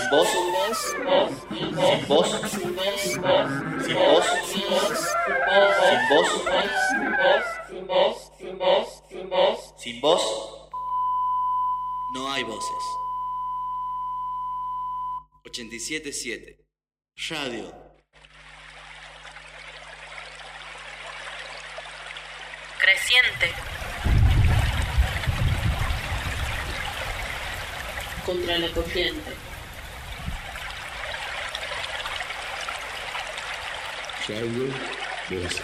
vos, sin vos, sin vos, sin vos, no hay voces. 87.7 Radio. Creciente. Contra la corriente. Radio Voces.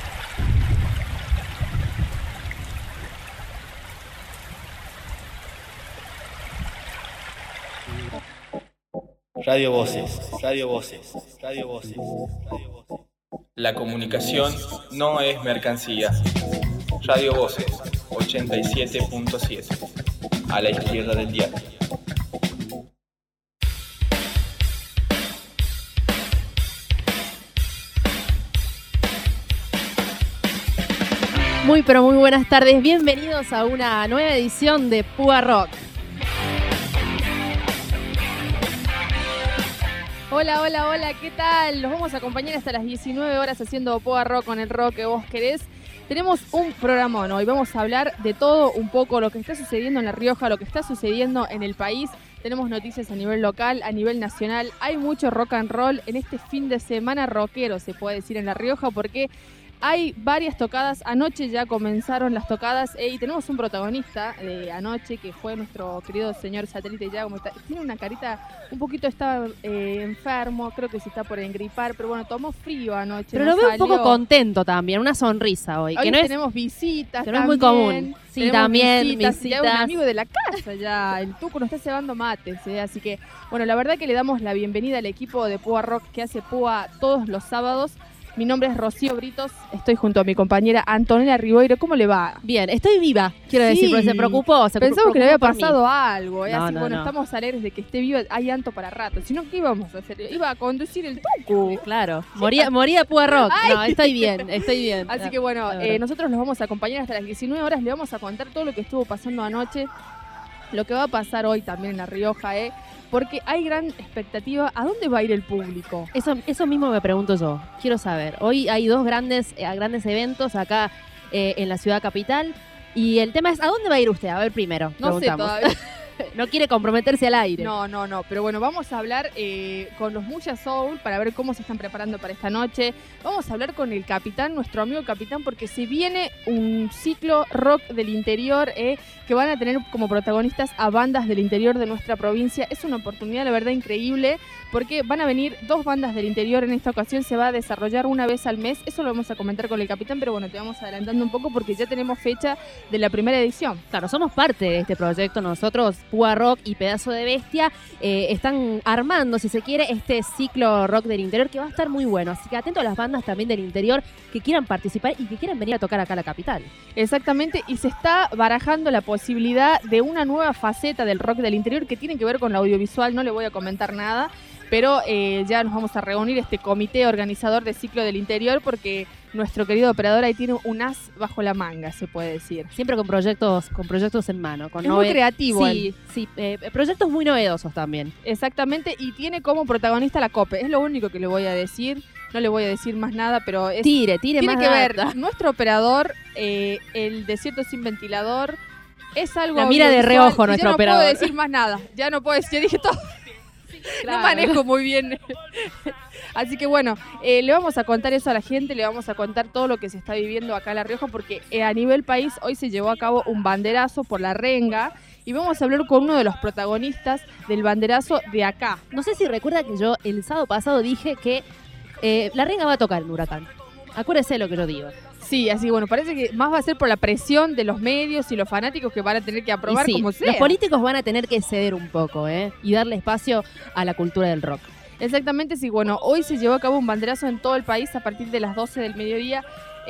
Radio Voces, Radio Voces, Radio Voces, Radio Voces. La comunicación no es mercancía. Radio Voces, 87.7, a la izquierda del diario. Muy pero muy buenas tardes, bienvenidos a una nueva edición de Púa Rock. Hola, hola, hola, ¿qué tal? Los vamos a acompañar hasta las 19 horas haciendo Púa Rock con el rock que vos querés. Tenemos un programón hoy, vamos a hablar de todo un poco, lo que está sucediendo en La Rioja, lo que está sucediendo en el país. Tenemos noticias a nivel local, a nivel nacional. Hay mucho rock and roll en este fin de semana rockero, se puede decir, en La Rioja, porque hay varias tocadas. Anoche ya comenzaron las tocadas y tenemos un protagonista de anoche que fue nuestro querido señor Satélite. Ya como está, tiene una carita un poquito, está enfermo, creo que se está por engripar, pero bueno, tomó frío anoche. Pero lo veo un poco contento también, una sonrisa hoy. Hoy que no tenemos visitas, que no es muy común. Sí, también visitas. Ya un amigo de la casa, ya el Tuco nos está cebando mates, así que bueno, la verdad que le damos la bienvenida al equipo de Púa Rock que hace Púa todos los sábados. Mi nombre es Rocío Britos, estoy junto a mi compañera Antonella Ribeiro. ¿Cómo le va? Bien, estoy viva, quiero decir, porque se preocupó. Pensamos que le había pasado algo, así no, bueno, estamos alegres de que esté viva, hay Anto para rato. Si no, ¿qué íbamos a hacer? Iba a conducir el Tucu. Claro, moría Púa Rock. No, estoy bien. Así que bueno, nosotros los vamos a acompañar hasta las 19 horas, le vamos a contar todo lo que estuvo pasando anoche, lo que va a pasar hoy también en La Rioja, porque hay gran expectativa. ¿A dónde va a ir el público? Eso mismo me pregunto yo. Quiero saber. Hoy hay dos grandes eventos acá en la ciudad capital. Y el tema es, ¿a dónde va a ir usted? A ver primero. No sé todavía. No quiere comprometerse al aire. No. Pero bueno, vamos a hablar con los Muya Soul para ver cómo se están preparando para esta noche. Vamos a hablar con el capitán, nuestro amigo capitán, porque se viene un ciclo rock del interior que van a tener como protagonistas a bandas del interior de nuestra provincia. Es una oportunidad, la verdad, increíble, porque van a venir dos bandas del interior. En esta ocasión se va a desarrollar una vez al mes. Eso lo vamos a comentar con el capitán, pero bueno, te vamos adelantando un poco porque ya tenemos fecha de la primera edición. Claro, somos parte de este proyecto. Nosotros, Púa Rock y Pedazo de Bestia, están armando, si se quiere, este ciclo rock del interior que va a estar muy bueno. Así que atento a las bandas también del interior que quieran participar y que quieran venir a tocar acá a la capital. Exactamente, y se está barajando la posibilidad de una nueva faceta del rock del interior que tiene que ver con la audiovisual. No le voy a comentar nada, pero ya nos vamos a reunir este comité organizador de ciclo del interior porque nuestro querido operador ahí tiene un as bajo la manga, se puede decir. Siempre con proyectos en mano. Es muy creativo. Sí, proyectos muy novedosos también. Exactamente, y tiene como protagonista la COPE. Es lo único que le voy a decir. No le voy a decir más nada, pero tire tiene más que ver data. Nuestro operador, el desierto sin ventilador, es algo. La mira de reojo nuestro operador. Ya no puedo decir más nada. Ya no puedo decir, ya dije todo. Claro. No manejo muy bien. Así que bueno, le vamos a contar eso a la gente, le vamos a contar todo lo que se está viviendo acá en La Rioja, porque a nivel país hoy se llevó a cabo un banderazo por la renga y vamos a hablar con uno de los protagonistas del banderazo de acá. No sé si recuerda que yo el sábado pasado dije que la renga va a tocar en Huracán. Acuérdese lo que yo digo. Sí, así bueno, parece que más va a ser por la presión de los medios y los fanáticos que van a tener que aprobar como sea. Los políticos van a tener que ceder un poco, y darle espacio a la cultura del rock. Exactamente, sí, bueno, hoy se llevó a cabo un banderazo en todo el país a partir de las 12 del mediodía.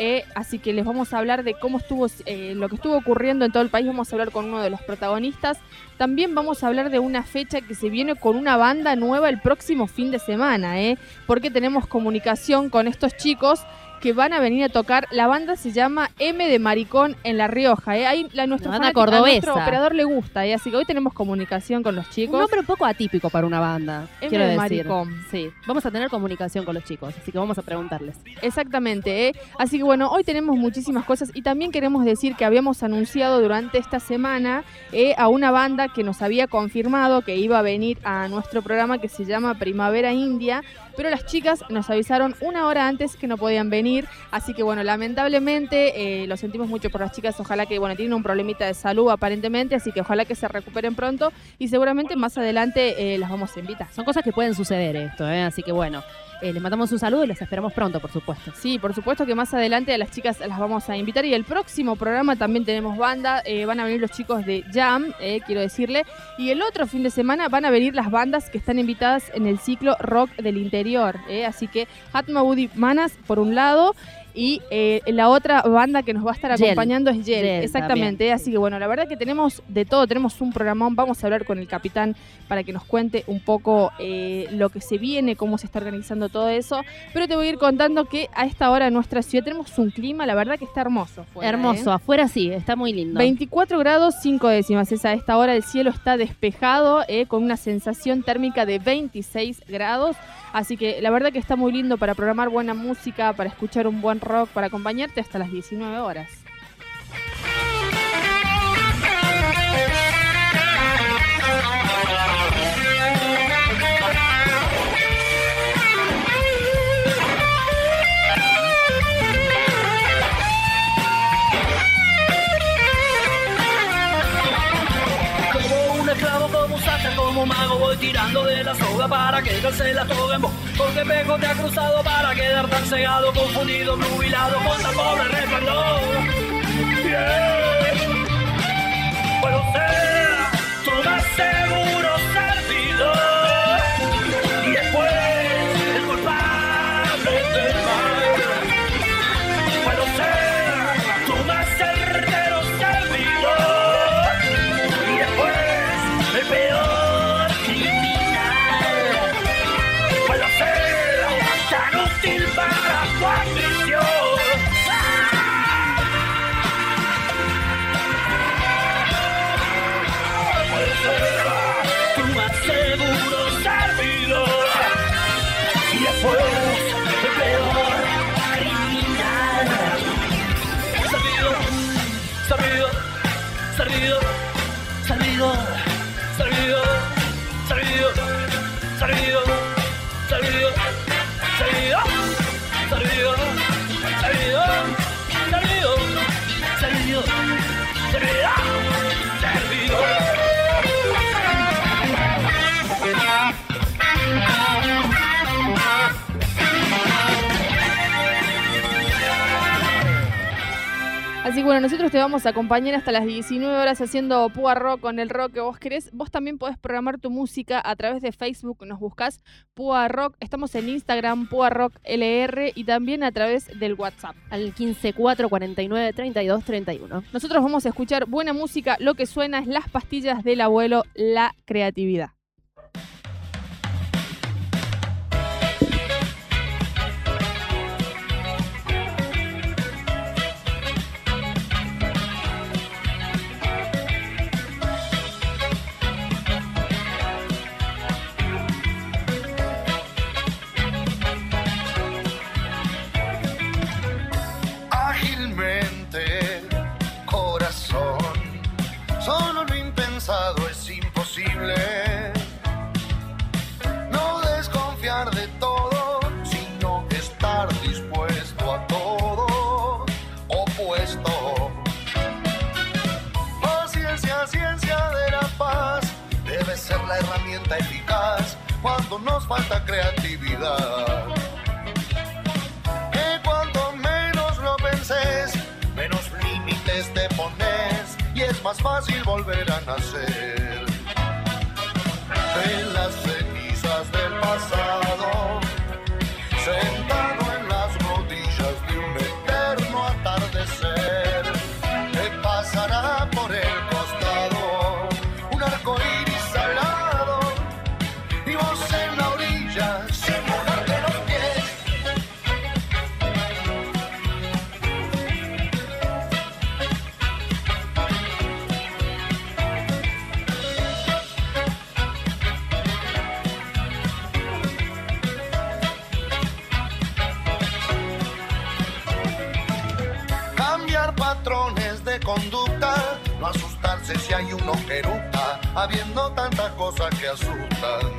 Así que les vamos a hablar de cómo estuvo lo que estuvo ocurriendo en todo el país. Vamos a hablar con uno de los protagonistas. También vamos a hablar de una fecha que se viene con una banda nueva el próximo fin de semana, porque tenemos comunicación con estos chicos que van a venir a tocar. La banda se llama M de Maricón en La Rioja. Ahí nuestro Una banda cordobesa. a nuestro operador le gusta, así que hoy tenemos comunicación con los chicos. Un nombre un poco atípico para una banda, M quiero de decir. Maricón. Sí, vamos a tener comunicación con los chicos, así que vamos a preguntarles. Exactamente, así que bueno, hoy tenemos muchísimas cosas y también queremos decir que habíamos anunciado durante esta semana a una banda que nos había confirmado que iba a venir a nuestro programa, que se llama Primavera India, pero las chicas nos avisaron una hora antes que no podían venir, así que bueno, lamentablemente lo sentimos mucho por las chicas, ojalá que, bueno, tienen un problemita de salud aparentemente, así que ojalá que se recuperen pronto y seguramente más adelante las vamos a invitar. Son cosas que pueden suceder esto, así que bueno, les mandamos un saludo y les esperamos pronto, por supuesto. Sí, por supuesto que más adelante a las chicas las vamos a invitar y el próximo programa también tenemos banda, van a venir los chicos de Jam, quiero decirle, y el otro fin de semana van a venir las bandas que están invitadas en el ciclo Rock del Interior, así que Hatma Budi Manas por un lado y la otra banda que nos va a estar acompañando es Yel, exactamente, también. Así que bueno, la verdad que tenemos de todo, tenemos un programón, vamos a hablar con el capitán para que nos cuente un poco lo que se viene, cómo se está organizando todo eso, pero te voy a ir contando que a esta hora en nuestra ciudad tenemos un clima, la verdad que está hermoso. Hermoso, afuera sí, está muy lindo. 24 grados 5 décimas, a esta hora el cielo está despejado, con una sensación térmica de 26 grados, así que la verdad que está muy lindo para programar buena música, para escuchar un buen rock, para acompañarte hasta las 19 horas. Como mago voy tirando de la soga para que calce la toga en vos. Porque pejo te ha cruzado para quedar tan cegado, confundido, nubilado con tan pobre resplandor. Yeah. Puedo ser tu más seguro servidor y después el culpable del mal. Puedo ser tu más certero servidor y después el peor. Para tu ambición. Tu más seguro servidor y después el peor criminal. Servidor, servidor, servidor, servidor, servidor, servidor, servidor, servidor. Servidor, servidor, servidor, servidor, servidor, servidor. Así que bueno, nosotros te vamos a acompañar hasta las 19 horas haciendo Púa Rock con el rock que vos querés. Vos también podés programar tu música a través de Facebook, nos buscás Púa Rock. Estamos en Instagram, Púa Rock LR y también a través del WhatsApp. Al 154493231. Nosotros vamos a escuchar buena música, lo que suena es Las Pastillas del Abuelo, la creatividad. Es imposible no desconfiar de todo, sino estar dispuesto a todo opuesto. Paciencia, ciencia de la paz, debe ser la herramienta eficaz cuando nos falta creatividad. Que cuanto menos lo penses, menos límites te pones y es más fácil volver a nacer. En las cenizas del pasado, sentado en las rodillas de un eterno atardecer, te pasará por el costado un arco iris salado y vos en la orilla sin mojarte los pies. conducta, no asustarse si hay uno que eructa, habiendo tantas cosas que asustan.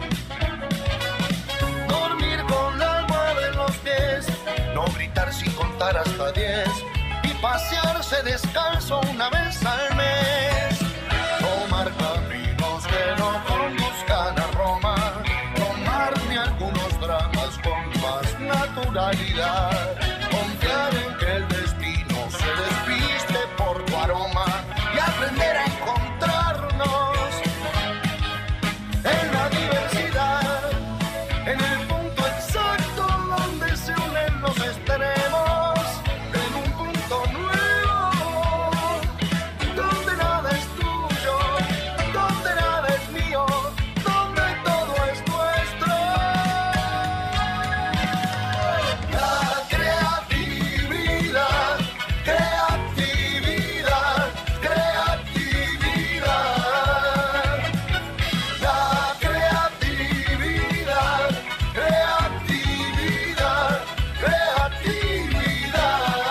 Dormir con la almohada en los pies, no gritar sin contar hasta 10 y pasearse descalzo una vez al mes. Tomar caminos que no conduzcan a Roma, tomar ni algunos dramas con más naturalidad, confiar en que el destino se despiste por tu aroma y aprender a encontrarnos en la diversidad, en el punto exacto donde se unen los extremos, en un punto nuevo, donde nada es tuyo, donde nada es mío, donde todo es nuestro. La creatividad, creatividad, creatividad. La creatividad, creatividad, creatividad.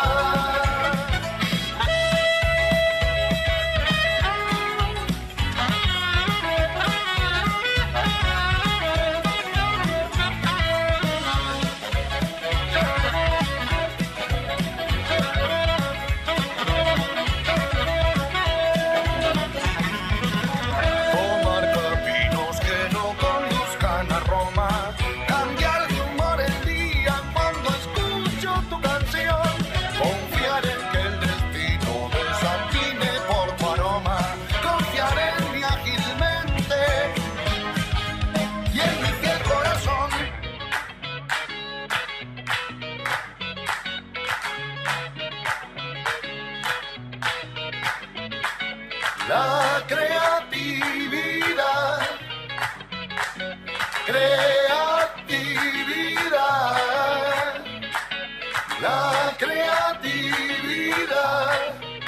Tomar caminos que no conduzcan a Roma, cambiar de humor el día cuando escucho tu canción, confiar en que el destino desatine por tu aroma, confiar en mí ágilmente y en mi fiel corazón. La creatividad, creatividad, la creatividad,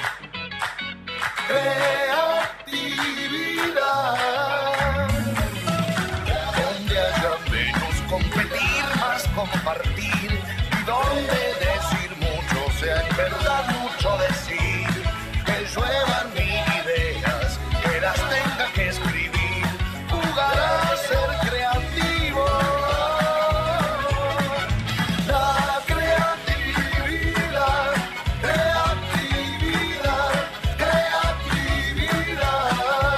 creatividad. Donde haya menos competir, más compartir, y donde decir mucho sea en verdad mucho decir, que lluevan mil ideas, que las tenga que escribir, jugar a ser creativo. La creatividad, creatividad, creatividad.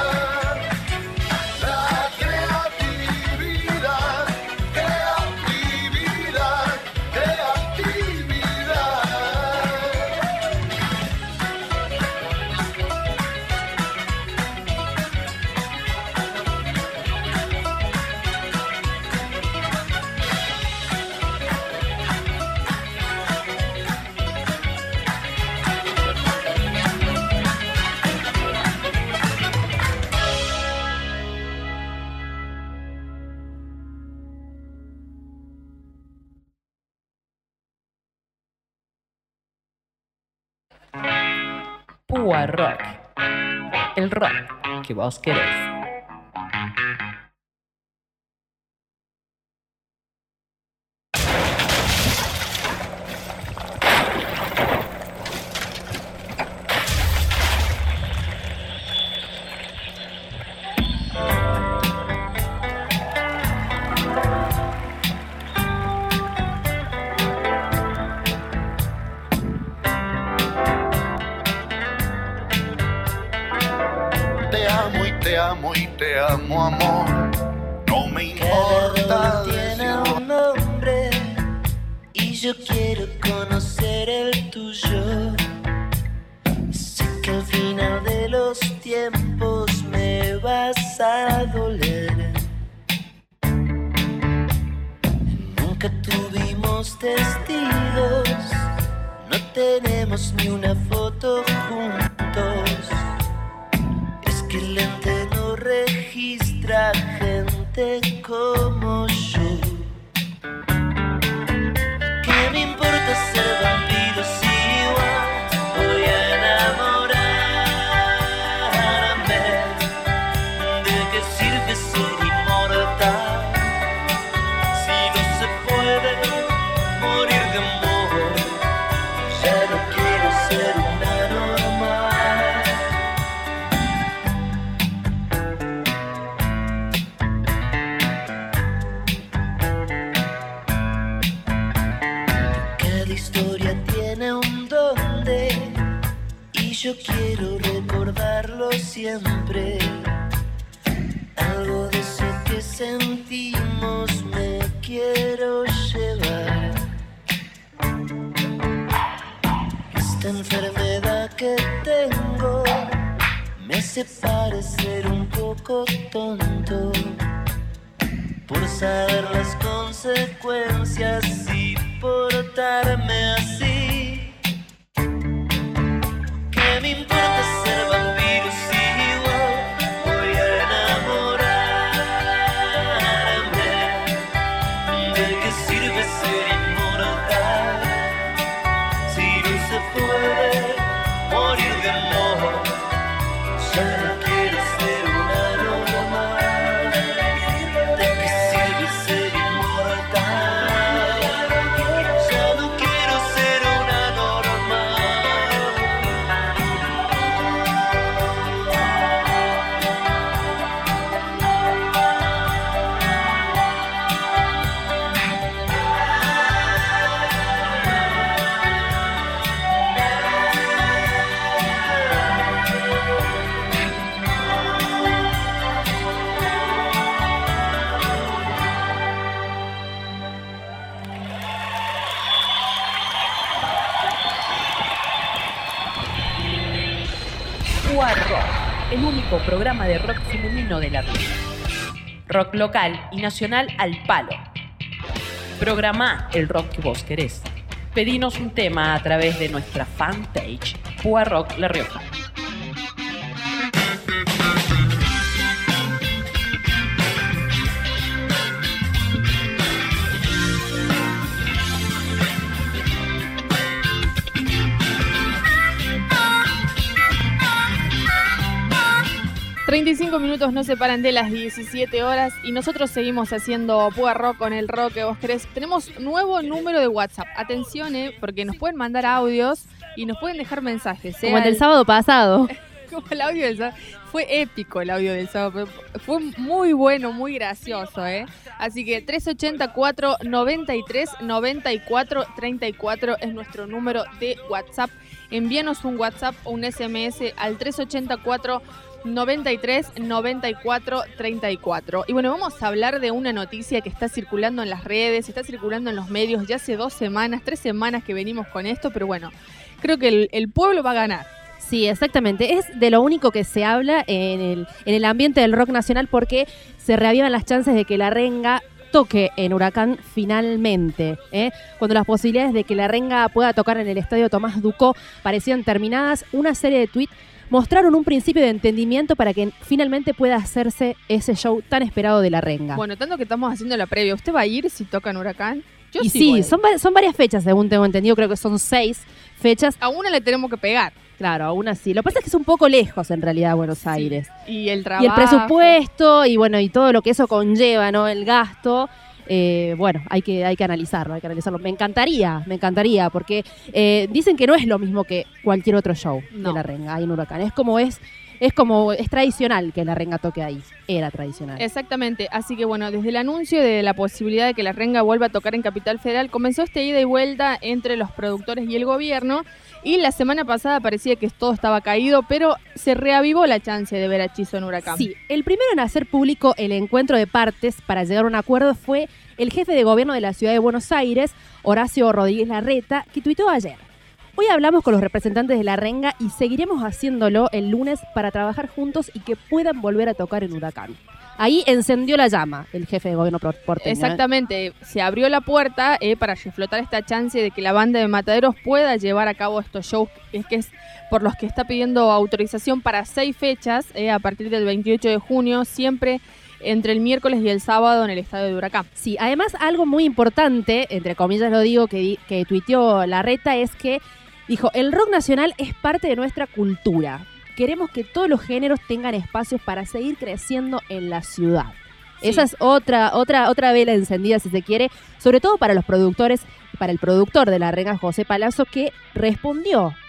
La creatividad, creatividad, creatividad. Púa Rock. El rock que vos querés. Te amo y te amo, amor. No me importa tiene decirlo. un nombre y yo quiero conocer el tuyo. Sé que al final de los tiempos me vas a doler. Nunca tuvimos testigos, no tenemos ni una foto juntos. Es que el lente no registra gente como yo. ¿Qué me importa ser vampiro si igual voy a enamorarme? ¿De qué sirve ser inmortal si no se puede morir de amor? Ya no quiero ser una normal. yo quiero recordarlo siempre. Algo de eso que sentimos me quiero llevar. Esta enfermedad que tengo me hace parecer un poco tonto por saber las consecuencias y portarme así. ¿Qué me importa ser vampiro si igual voy a enamorarme? ¿De qué sirve ser inmortal si no se puede morir de amor? Ya no quiero ser una normal. ¿De qué sirve ser inmortal? Ya no quiero ser una Púa Rock, el único programa de rock femenino de La Rioja. Rock local y nacional al palo. Programa el rock que vos querés. Pedinos un tema a través de nuestra fanpage Púa Rock La Rioja. ...35 nos separan de las 17 horas... ...y nosotros seguimos haciendo Púa Rock con el rock que vos querés. Tenemos nuevo número de WhatsApp. Atención, porque nos pueden mandar audios... ...y nos pueden dejar mensajes. Como el del sábado pasado. Como el audio del sábado. Fue épico el audio del sábado. Fue muy bueno, muy gracioso, Así que 384-93-94-34 es nuestro número de WhatsApp. Envíanos un WhatsApp o un SMS al 384-93-94-34. Y bueno, vamos a hablar de una noticia que está circulando en las redes, está circulando en los medios ya hace 2 semanas, 3 semanas que venimos con esto, pero bueno, creo que el pueblo va a ganar. Sí, exactamente. Es de lo único que se habla en el ambiente del rock nacional porque se reavivan las chances de que La Renga toque en Huracán finalmente, Cuando las posibilidades de que La Renga pueda tocar en el Estadio Tomás Ducó parecían terminadas, una serie de tweets mostraron un principio de entendimiento para que finalmente pueda hacerse ese show tan esperado de La Renga. Bueno, tanto que estamos haciendo la previa, ¿usted va a ir si toca en Huracán? Yo y sí, son varias fechas, según tengo entendido, creo que son 6 fechas. A una le tenemos que pegar. Claro, a una sí. Lo que pasa es que es un poco lejos, en realidad, Buenos Aires. Y el trabajo. Y el presupuesto, y bueno, y todo lo que eso conlleva, ¿no? El gasto. Bueno, hay que analizarlo, Me encantaría, porque dicen que no es lo mismo que cualquier otro show de La Renga ahí en Huracán. Es tradicional que La Renga toque ahí. Era tradicional. Exactamente. Así que bueno, desde el anuncio de la posibilidad de que La Renga vuelva a tocar en Capital Federal, comenzó esta ida y vuelta entre los productores y el gobierno. Y la semana pasada parecía que todo estaba caído, pero se reavivó la chance de ver a Chizo en Huracán. Sí, el primero en hacer público el encuentro de partes para llegar a un acuerdo fue el jefe de gobierno de la ciudad de Buenos Aires, Horacio Rodríguez Larreta, que tuiteó ayer: hoy hablamos con los representantes de La Renga y seguiremos haciéndolo el lunes para trabajar juntos y que puedan volver a tocar en Huracán. Ahí encendió la llama el jefe de gobierno porteño. Exactamente, se abrió la puerta para reflotar esta chance de que la banda de Mataderos pueda llevar a cabo estos shows, que es por los que está pidiendo autorización para 6 fechas a partir del 28 de junio, siempre entre el miércoles y el sábado en el estadio de Huracán. Sí, además algo muy importante, entre comillas lo digo, que tuiteó Larreta es que dijo: el rock nacional es parte de nuestra cultura. Queremos que todos los géneros tengan espacios para seguir creciendo en la ciudad. Sí. Esa es otra vela encendida, si se quiere, sobre todo para los productores, para el productor de La Renga, José Palazzo, que respondió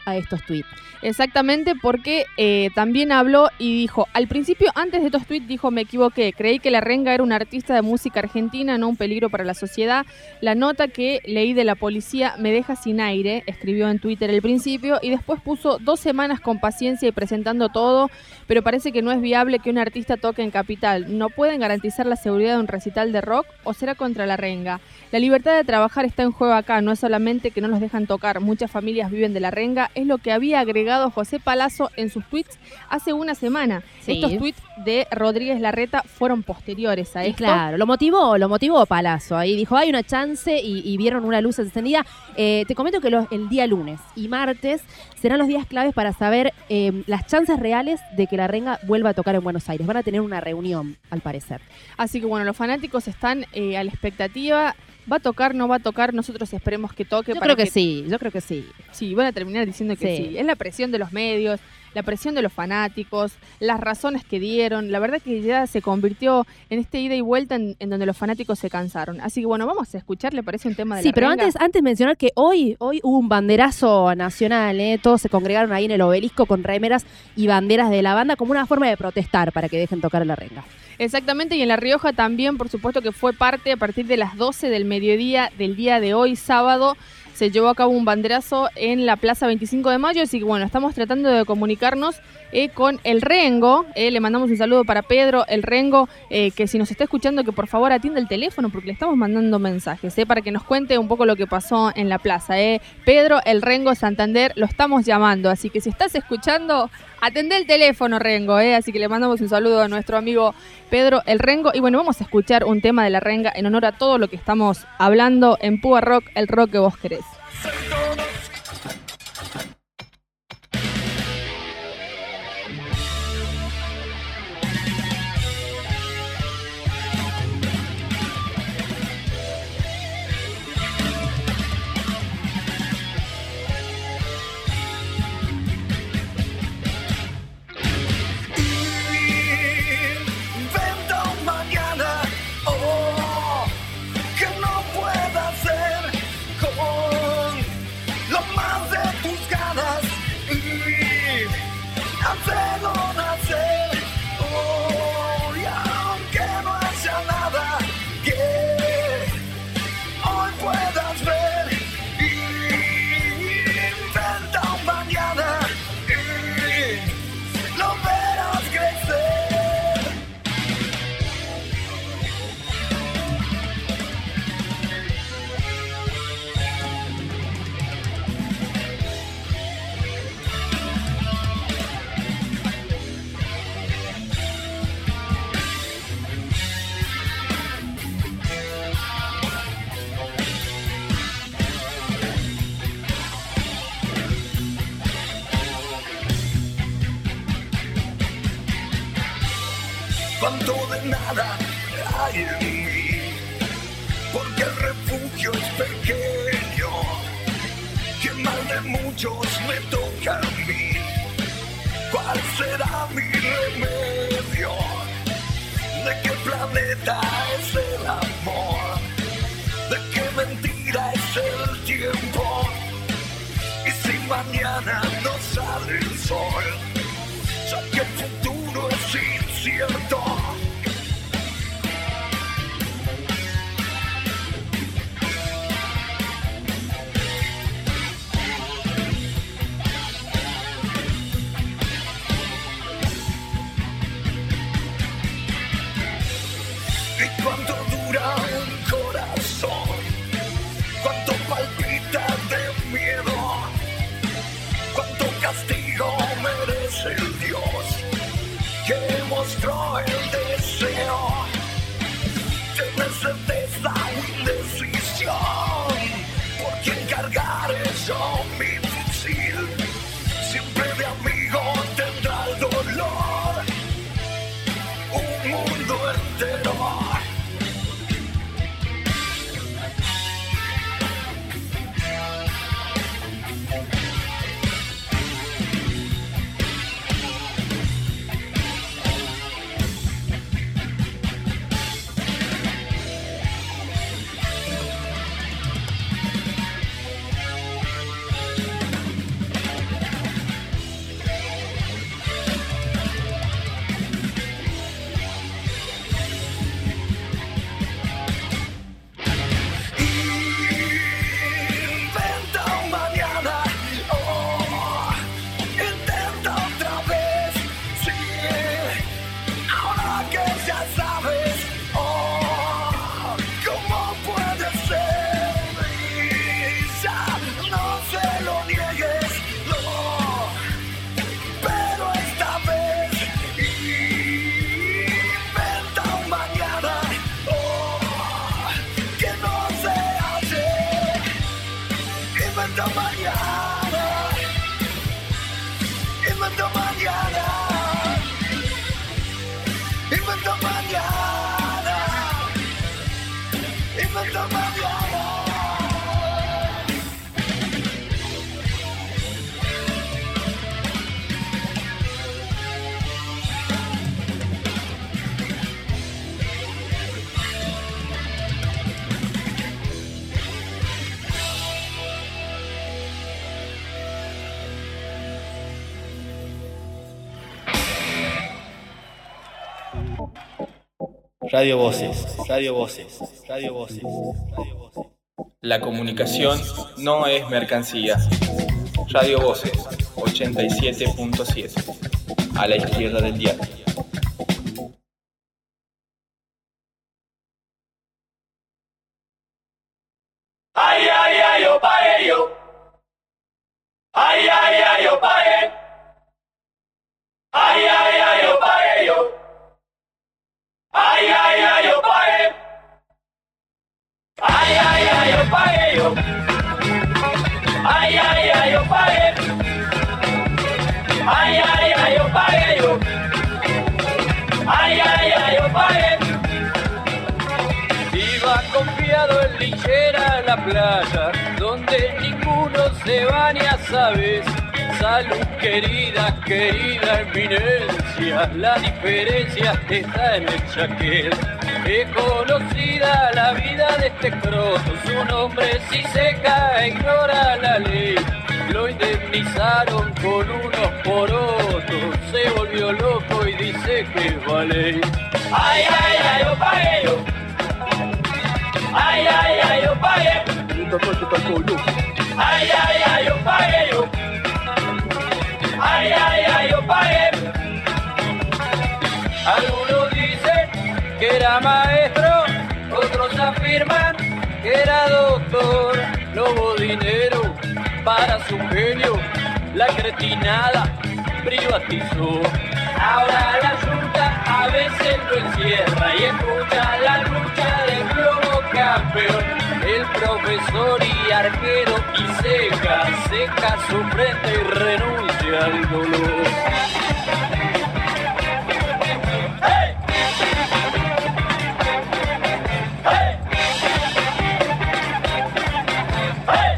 a estos tweets. Exactamente, porque también habló y dijo, al principio, antes de estos tweets, dijo, me equivoqué, creí que La Renga era un artista de música argentina, no un peligro para la sociedad. La nota que leí de la policía me deja sin aire, escribió en Twitter al principio, y después puso 2 semanas con paciencia y presentando todo, pero parece que no es viable que un artista toque en Capital. ¿No pueden garantizar la seguridad de un recital de rock o será contra La Renga? La libertad de trabajar está en juego acá, no es solamente que no nos dejan tocar, muchas familias viven de La Renga, es lo que había agregado José Palazzo en sus tweets hace una semana. Sí. Estos tweets de Rodríguez Larreta fueron posteriores a Y esto. claro, lo motivó Palazzo. Ahí dijo, hay una chance y vieron una luz encendida. Te comento que el día lunes y martes serán los días claves para saber las chances reales de que La Renga vuelva a tocar en Buenos Aires. Van a tener una reunión, al parecer. Así que bueno, los fanáticos están a la expectativa. ¿Va a tocar, no va a tocar? Nosotros esperemos que toque. Yo creo que sí. Sí, van a terminar diciendo que sí. Es la presión de los medios, la presión de los fanáticos, las razones que dieron. La verdad que ya se convirtió en este ida y vuelta en donde los fanáticos se cansaron. Así que bueno, vamos a escuchar, ¿le parece un tema de La pero Renga? antes mencionar que hoy hubo un banderazo nacional, todos se congregaron ahí en el obelisco con remeras y banderas de la banda como una forma de protestar para que dejen tocar a La Renga. Exactamente, y en La Rioja también, por supuesto que fue parte a partir de las 12 del mediodía del día de hoy, sábado, se llevó a cabo un banderazo en la Plaza 25 de Mayo, así que bueno, estamos tratando de comunicarnos con el Rengo, le mandamos un saludo para Pedro, el Rengo, que si nos está escuchando que por favor atienda el teléfono porque le estamos mandando mensajes, para que nos cuente un poco lo que pasó en la plaza. Pedro, el Rengo Santander, lo estamos llamando, así que si estás escuchando, atendé el teléfono, Rengo, así que le mandamos un saludo a nuestro amigo Pedro, el Rengo, y bueno, vamos a escuchar un tema de La Renga en honor a todo lo que estamos hablando en Púa Rock, el rock que vos querés. Cuánto de nada hay en mí, porque el refugio es pequeño, que mal de muchos me toca a mí. ¿Cuál será mi remedio? ¿De qué planeta es el amor? ¿De qué mentira es el tiempo? Y si mañana no sale el sol, ya que el futuro es incierto. ¿Y cuánto dura un corazón? ¿Cuánto palpita de miedo? ¿Cuánto castigo merece el Dios que mostró el deseo? ¿Tener certeza o indecisión? ¿Por quién cargaré yo mi fusil? Siempre de amigo tendrá el dolor, un mundo entero. Invento mañana. Invento mañana. Invento mañana. Invento mañana. Radio Voces, Radio Voces, Radio Voces, Radio Voces. La comunicación no es mercancía. Radio Voces, 87.7, a la izquierda del diario. Ay, ay, ay, yo pagué yo. Ay, ay, ay, yo pagué. Ay, ay, ay, yo pagué yo. Ay, ay, ay, yo pagué. Ay, ay, ay, yo pagué yo. Ay, ay, ay, yo pagué. Ay, ay, ay, yo pagué yo. Ay, ay, ay, yo pagué. Iba confiado en linchera a la playa, donde ninguno se baña, sabes. Salud querida, querida eminencia, la diferencia está en el chaquet. Es conocida la vida de este croto, su nombre si se cae ignora la ley. Lo indemnizaron con unos porotos, se volvió loco y dice que vale. Ay, ay, ay, yo pagué yo. Ay, ay, ay, yo pagué. Ay, ay, ay, yo pagué yo. Ay, ay, ay, yo pagué. Algunos dicen que era maestro, otros afirman que era doctor. No hubo dinero para su genio, la cretinada privatizó. Ahora la Junta a veces lo encierra y escucha la lucha del globo campeón. El profesor y arquero y seca su frente y renuncia al dolor. ¡Hey! ¡Hey! ¡Hey!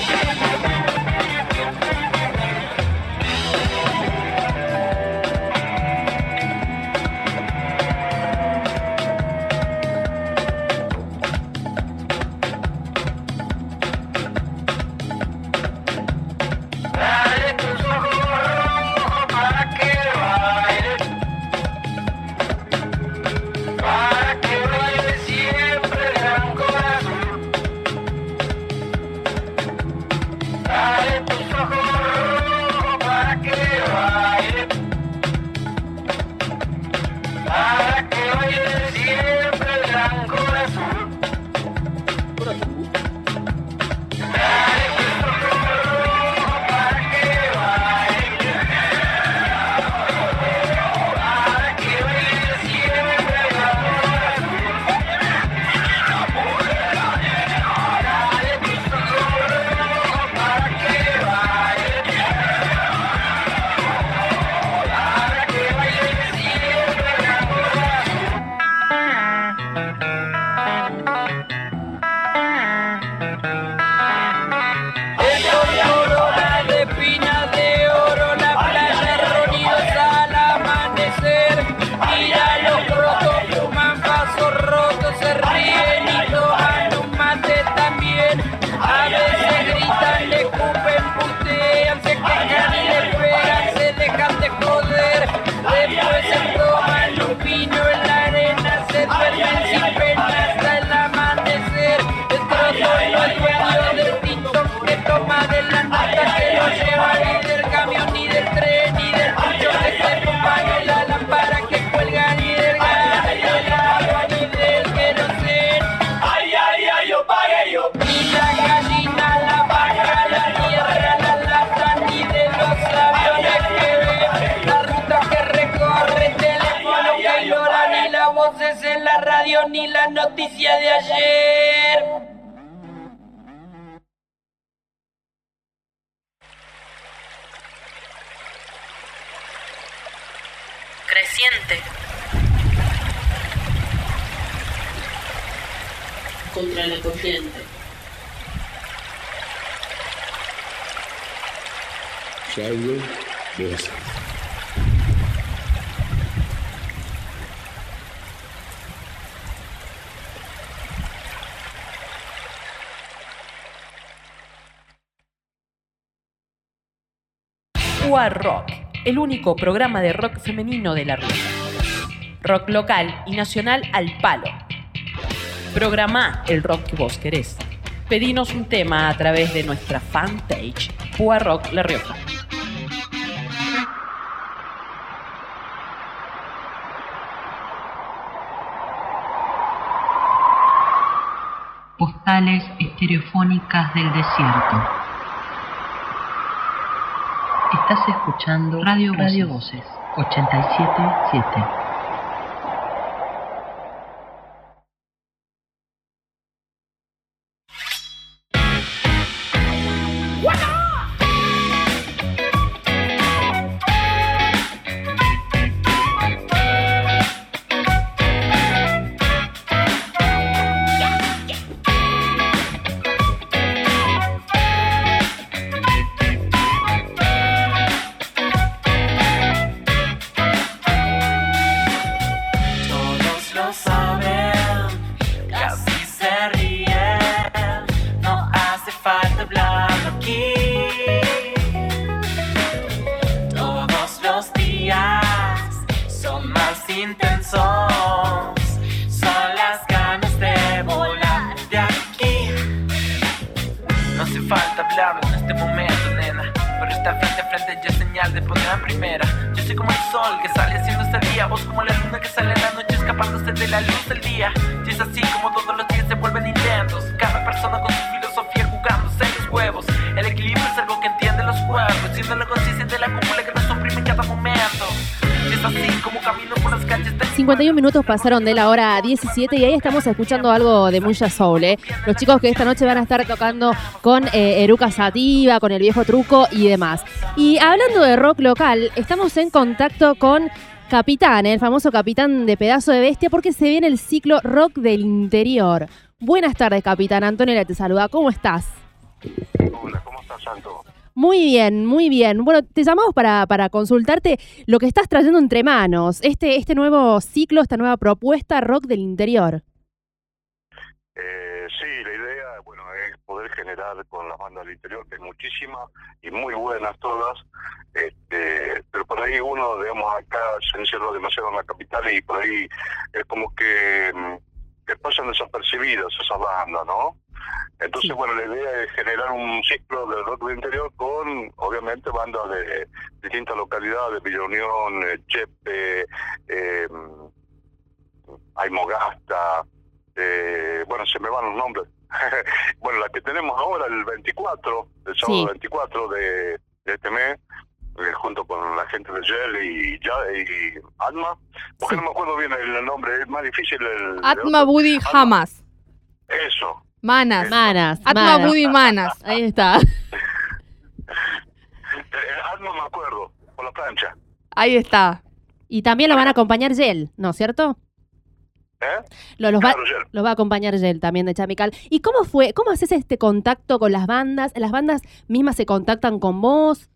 Ni la noticia de ayer. contra la corriente. Shadow Voices. UA Rock, el único programa de rock femenino de La Rioja. Rock local y nacional al palo. Programá el rock que vos querés. Pedinos un tema a través de nuestra fanpage UA Rock La Rioja. Postales estereofónicas del desierto. Estás escuchando Radio Voces 87.7. Pasaron de la hora 17 y ahí estamos escuchando algo de Mucha Soul, ¿eh? Los chicos que esta noche van a estar tocando con Eruca Sativa, con El Viejo Truco y demás. Y hablando de rock local, estamos en contacto con Capitán, el famoso Capitán de Pedazo de Bestia, porque se viene el ciclo Rock del Interior. Buenas tardes, Capitán. Antonella te saluda. ¿Cómo estás? Hola, ¿cómo estás, Santo? Muy bien, muy bien. Bueno, te llamamos para consultarte lo que estás trayendo entre manos, este nuevo ciclo, esta nueva propuesta Rock del Interior. Sí, la idea, bueno, es poder generar con las bandas del interior, que hay muchísimas y muy buenas todas, pero por ahí uno, digamos, acá se encerró demasiado en la capital y por ahí es como que pasan desapercibidas esas bandas, ¿no? Entonces, sí. Bueno, la idea es generar un ciclo de rock del interior con, obviamente, bandas de distintas localidades, Villa Unión, Chepe, Aymogasta, bueno, se me van los nombres. Bueno, la que tenemos ahora, el 24, el sábado sí. 24 de este mes, junto con la gente de Gel y Atma, porque sí. No me acuerdo bien el nombre, es más difícil Atma Budi Hamas. Eso. Manas. Atma Budi Manas. Ahí está. Atma me acuerdo, por la plancha. Ahí está. Y también lo van a acompañar Gel, ¿no es cierto? Los va a acompañar Gel también de Chamical. ¿Y cómo haces este contacto con las bandas? ¿Las bandas mismas se contactan con vos?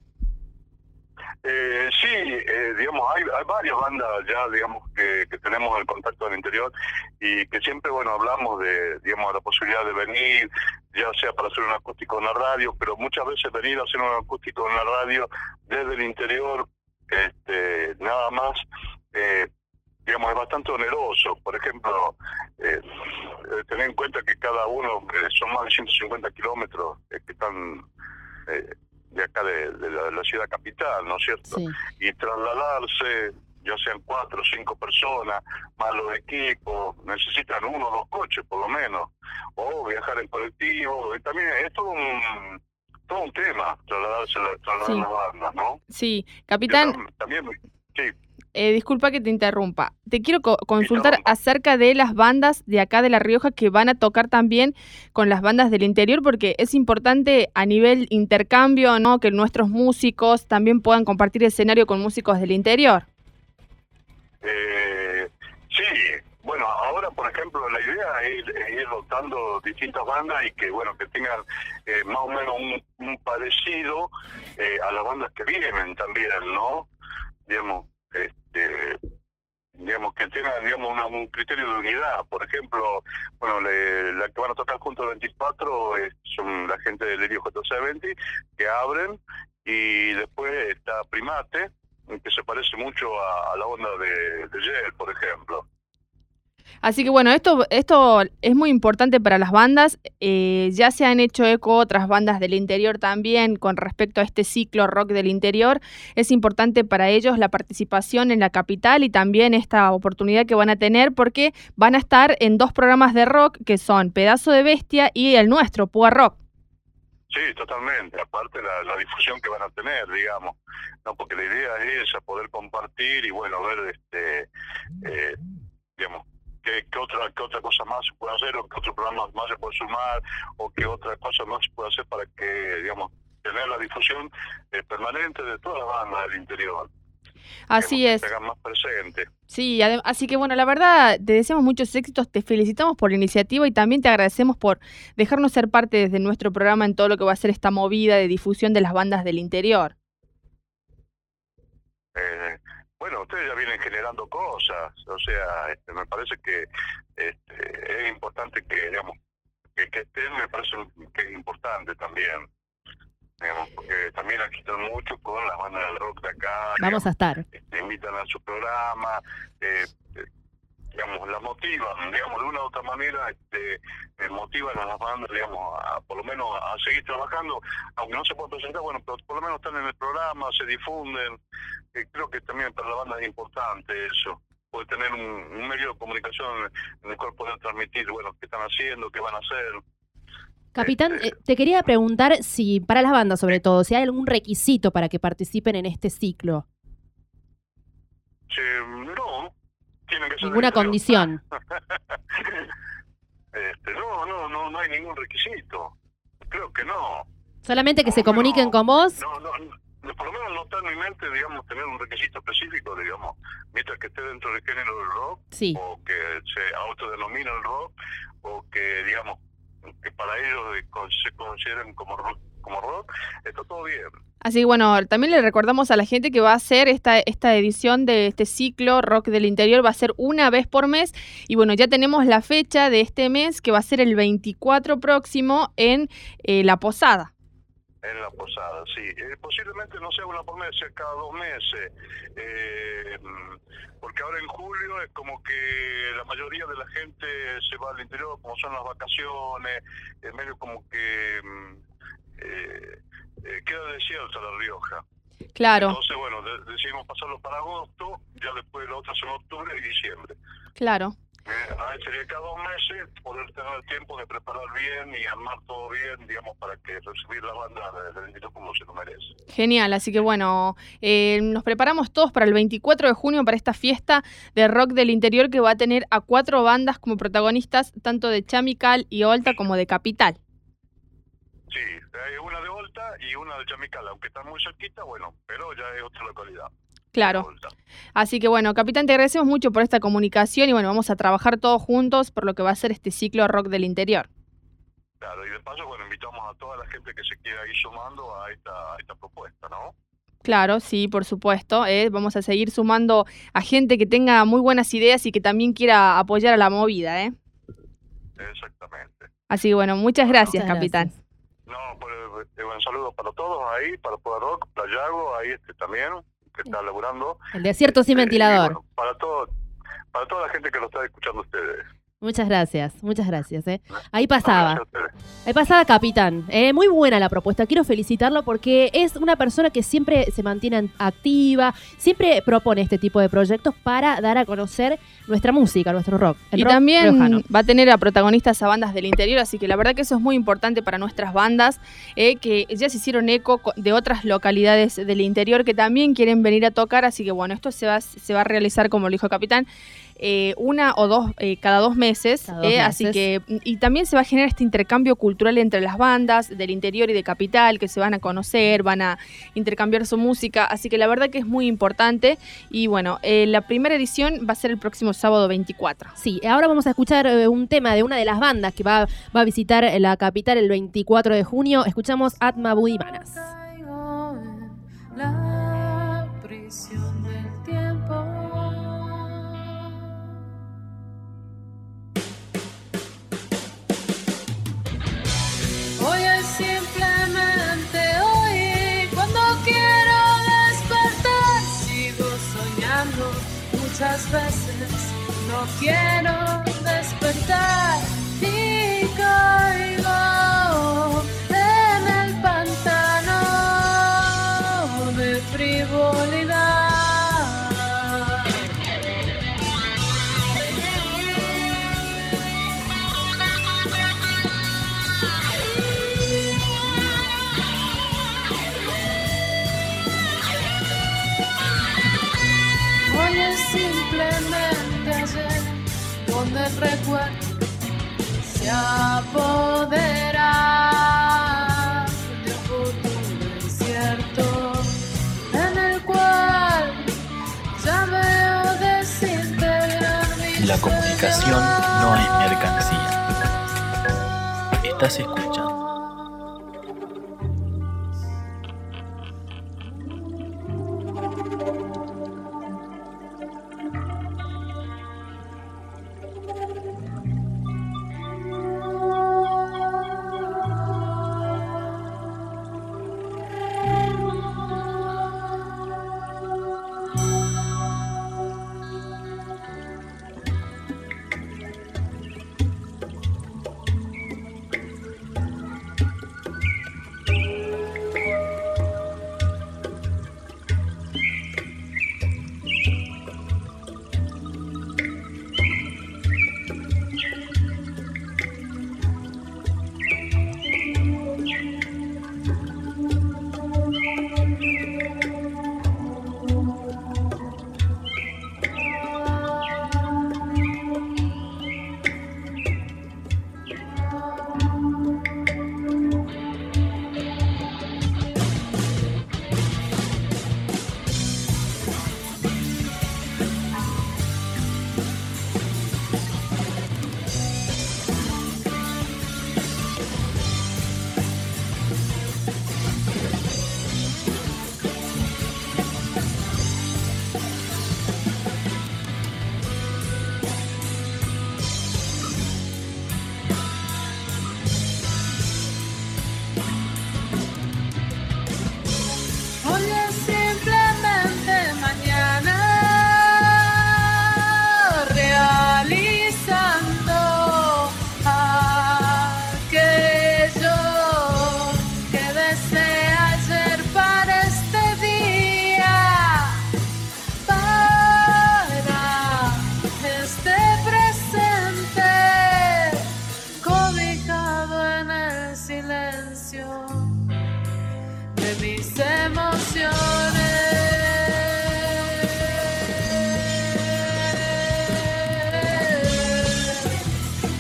Sí, digamos, hay varias bandas ya, digamos, que tenemos el contacto del interior y que siempre, bueno, hablamos de, digamos, la posibilidad de venir, ya sea para hacer un acústico en la radio, pero muchas veces venir a hacer un acústico en la radio desde el interior, nada más, digamos, es bastante oneroso. Por ejemplo, tener en cuenta que cada uno, son más de 150 kilómetros que están de acá de la ciudad capital, ¿no es cierto? Sí. Y trasladarse, ya sean 4 o 5 personas, más los equipos, necesitan 1 o 2 coches por lo menos, o viajar en colectivo, y también es todo un tema, trasladar sí. Las bandas, ¿no? Sí, capitán. También, sí. Disculpa que te interrumpa. Te quiero consultar acerca de las bandas de acá de La Rioja que van a tocar también con las bandas del interior, porque es importante a nivel intercambio, ¿no? Que nuestros músicos también puedan compartir escenario con músicos del interior. Sí, bueno, ahora por ejemplo, la idea es ir rotando distintas bandas y que, bueno, que tengan más o menos un parecido a las bandas que vienen también, ¿no? Digamos, que tengan, digamos, un criterio de unidad. Por ejemplo, bueno, la que van a tocar juntos el 24 son la gente del Lirio J70, que abren, y después está Primate, que se parece mucho a la onda de Yel, por ejemplo. Así que bueno, esto es muy importante para las bandas. Ya se han hecho eco otras bandas del interior también con respecto a este ciclo rock del interior. Es importante para ellos la participación en la capital y también esta oportunidad que van a tener porque van a estar en 2 programas de rock que son Pedazo de Bestia y el nuestro, Púa Rock. Sí, totalmente. Aparte la difusión que van a tener, digamos, no, porque la idea es esa, poder compartir y bueno, ver, digamos, qué otra cosa más se puede hacer, o qué otro programa más se puede sumar, o qué otra cosa más se puede hacer para que, digamos, tener la difusión permanente de todas las bandas del interior. Así es. Que tengan más presente. Sí, así que bueno, la verdad, te deseamos muchos éxitos, te felicitamos por la iniciativa y también te agradecemos por dejarnos ser parte desde nuestro programa en todo lo que va a ser esta movida de difusión de las bandas del interior. Bueno, ustedes ya vienen generando cosas, o sea, me parece que es importante que, digamos, que estén, me parece que es importante también. Digamos, porque también agitan mucho con las bandas del rock de acá. Vamos a estar. Invitan a su programa, digamos, la motivan, digamos, de una u otra manera, motivan a las bandas, digamos, por lo menos a seguir trabajando, aunque no se pueda presentar, bueno, pero por lo menos están en el programa, se difunden. Creo que también para la banda es importante eso, poder tener un medio de comunicación en el cual poder transmitir, bueno, qué están haciendo, qué van a hacer. Capitán, te quería preguntar si, para las bandas sobre todo, si hay algún requisito para que participen en este ciclo. No, tienen que ser ninguna condición. No hay ningún requisito. Creo que no. Solamente que se comuniquen con vos. Por lo menos no está en mi mente, digamos, tener un requisito específico, digamos, mientras que esté dentro del género del rock, sí, o que se autodenomina el rock, o que, digamos, que para ellos se consideren como rock, está todo bien. Así que bueno, también le recordamos a la gente que va a hacer esta edición de este ciclo Rock del Interior, va a ser una vez por mes, y bueno, ya tenemos la fecha de este mes, que va a ser el 24 próximo en La Posada. En La Posada, sí. Posiblemente no sea una por mes, sea cada 2 meses. Porque ahora en julio es como que la mayoría de la gente se va al interior, como son las vacaciones, medio como que queda desierta La Rioja. Claro. Entonces, bueno, decidimos pasarlo para agosto, ya después la otra son octubre y diciembre. Claro. Sería cada 2 meses poder tener el tiempo de preparar bien y armar todo bien, digamos, para que recibir la banda del interior como se lo merece. Genial, así que bueno, nos preparamos todos para el 24 de junio para esta fiesta de rock del interior que va a tener a 4 bandas como protagonistas, tanto de Chamical y Olta como de Capital. Sí, hay una de Olta y una de Chamical, aunque están muy cerquita, bueno, pero ya es otra localidad. Claro. Así que bueno, Capitán, te agradecemos mucho por esta comunicación y bueno, vamos a trabajar todos juntos por lo que va a ser este ciclo rock del interior. Claro, y de paso, bueno, invitamos a toda la gente que se quiera ir sumando a esta propuesta, ¿no? Claro, sí, por supuesto. Vamos a seguir sumando a gente que tenga muy buenas ideas y que también quiera apoyar a la movida, Exactamente. Así que bueno, muchas gracias, Capitán. No, pues, un saludo para todos ahí, para Púa Rock, para Yago, ahí también, que está laburando. El desierto sin ventilador. Bueno, para toda la gente que lo está escuchando ustedes. Muchas gracias. Ahí pasaba Capitán. Muy buena la propuesta, quiero felicitarlo porque es una persona que siempre se mantiene activa, siempre propone este tipo de proyectos para dar a conocer nuestra música, nuestro rock. Y rock también riojano. va a tener a protagonistas a bandas del interior, así que la verdad que eso es muy importante para nuestras bandas, que ya se hicieron eco de otras localidades del interior que también quieren venir a tocar, así que bueno, esto se va a realizar, como lo dijo Capitán, una o dos cada 2 meses. meses, Cada 2 así meses. que y también se va a generar este intercambio cultural entre las bandas del interior y de capital, que se van a conocer, van a intercambiar su música, así que la verdad que es muy importante. Y bueno, la primera edición va a ser el próximo sábado 24. Sí, ahora vamos a escuchar un tema de una de las bandas que va a visitar la capital el 24 de junio. Escuchamos Atma Budimanas. La prisión del tiempo. Hoy es simplemente hoy, cuando quiero despertar, sigo soñando muchas veces, no quiero despertar y caigo en el pantano de frivolidad. Hoy es simplemente ayer, donde el recuerdo se apodera de un futuro incierto, en el cual ya veo desintegrar mi La comunicación no es mercancía. Estás escuchando. Hoy es simplemente mañana, realizando aquello que deseé ayer para este día, para este presente, cobijado en el silencio de mis emociones.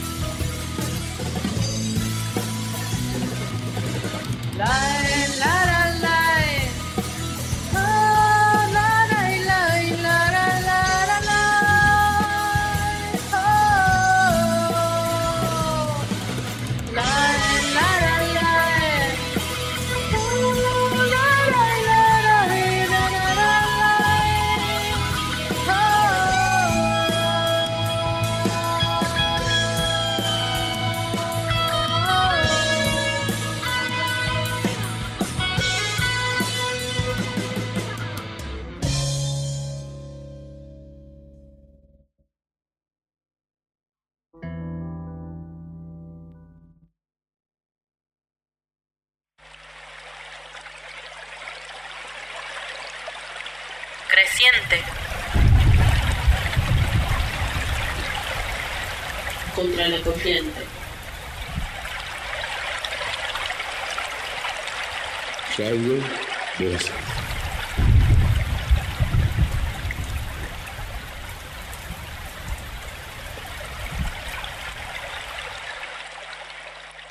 Creciente. Contra la corriente. Radio Voces.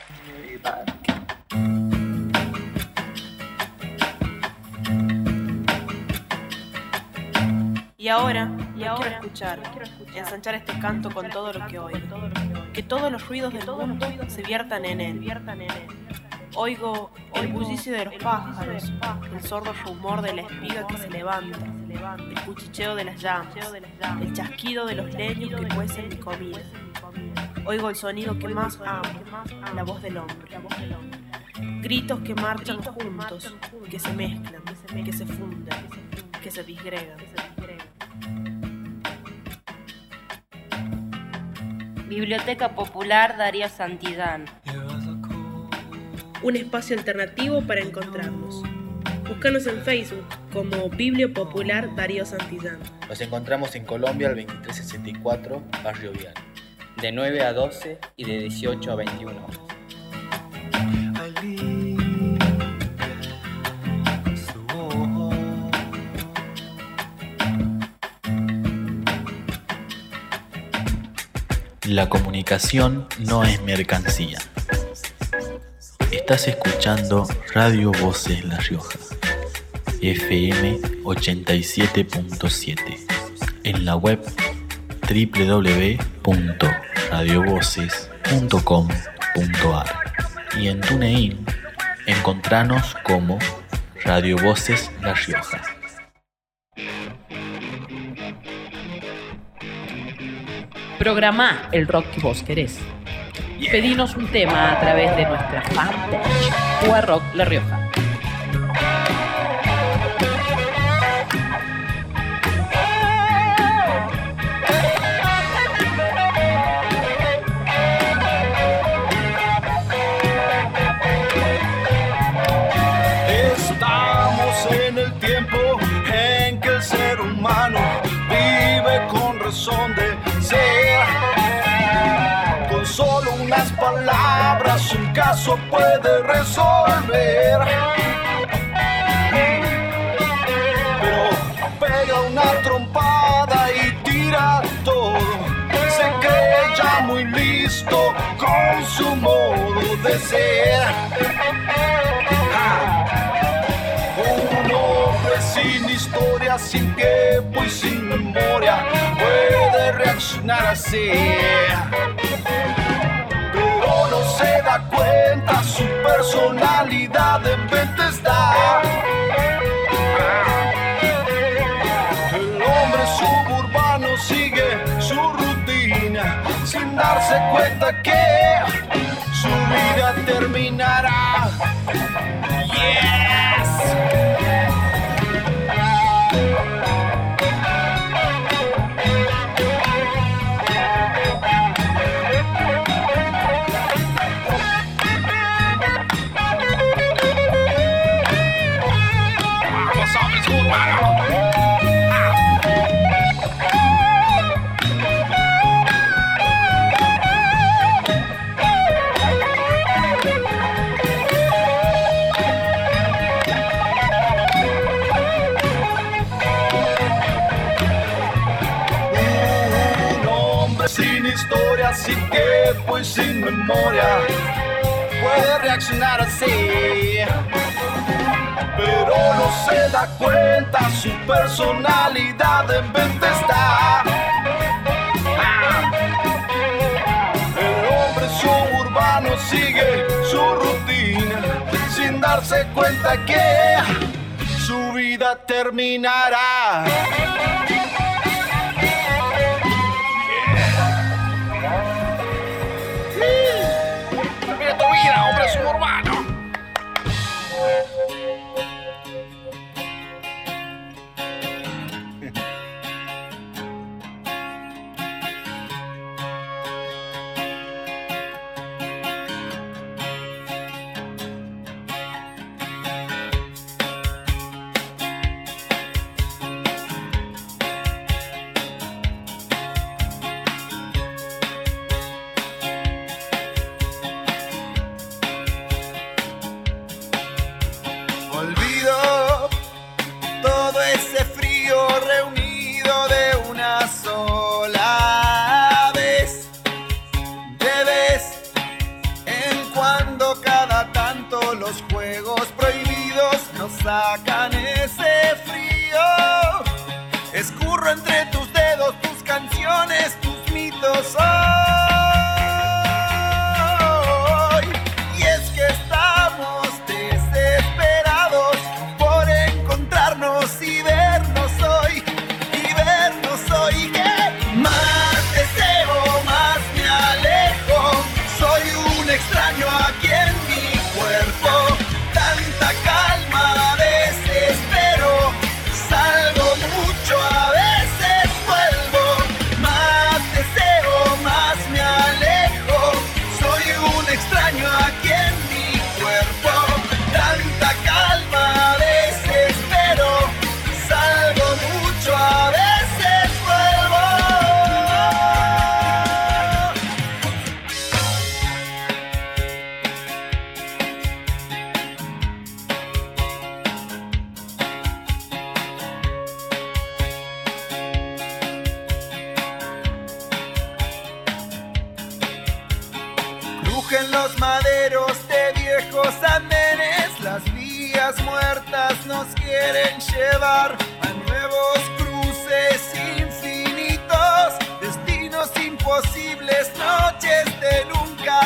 Y ahora quiero escuchar, ensanchar este canto con todo lo que oigo, que todos los ruidos del mundo se viertan en él. Oigo el bullicio de los pájaros, el sordo rumor de la espiga que se levanta, el cuchicheo de las llamas, el chasquido de los leños que cuecen mi comida. Oigo el sonido que más amo, la voz del hombre. Gritos que marchan juntos, que se mezclan, que se funden, que se disgregan. Biblioteca Popular Darío Santillán. Un espacio alternativo para encontrarnos. Búscanos en Facebook como Biblio Popular Darío Santillán. Nos encontramos en Colombia al 2364, Barrio Vial. De 9 a 12 y de 18 a 21 horas. La comunicación no es mercancía. Estás escuchando Radio Voces La Rioja, FM 87.7, en la web www.radiovoces.com.ar y en TuneIn encontranos como Radio Voces La Rioja. Programa el rock que vos querés. Pedinos un tema a través de nuestra fanpage POA Rock La Rioja. Estamos en el tiempo en que el ser humano vive con razón de ser. Con solo unas palabras un caso puede resolver. Pero pega una trompada y tira todo. Se cree ya muy listo con su modo de ser. Un hombre sin historia, sin tiempo y sin memoria puede reaccionar así. Pero no se da cuenta, su personalidad en venta está. El hombre suburbano sigue su rutina sin darse cuenta que su vida terminará. Yes. Sin tiempo y sin memoria puede reaccionar así, pero no se da cuenta, su personalidad en venta está. El hombre suburbano sigue su rutina sin darse cuenta que su vida terminará. Hombre suburbano. los juegos prohibidos nos sacan ese frío. Escurro entre tus dedos tus canciones, tus mitos hoy. Y es que estamos desesperados por encontrarnos y vernos hoy. Y vernos hoy. Que más deseo, más me alejo. Soy un extraño aquí en mi cuerpo. Tanta calma, desespero. Salgo mucho, a veces vuelvo. Más deseo, más me alejo. Soy un extraño aquí en mi cuerpo. Tanta calma, desespero. Salgo mucho, a veces vuelvo. Crujen los maderos de viejos andenes, las vías muertas nos quieren llevar a nuevos cruces infinitos, destinos imposibles, noches de nunca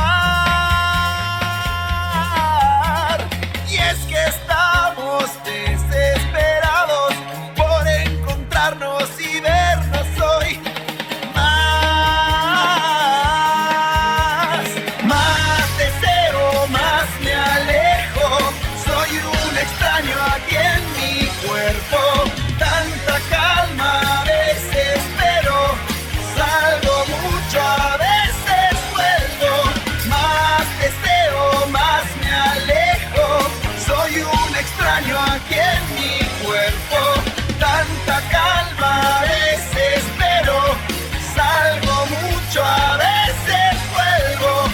acabar. Y es que estamos desesperados por encontrarnos y vernos hoy. Más deseo, más me alejo. Soy un extraño aquí en mi cuerpo. Tanta calma, desespero. Salgo mucho, a veces vuelvo. Más deseo, más me alejo. Soy un extraño aquí en mi cuerpo. Tanta calma, desespero. Salgo mucho, a veces vuelvo.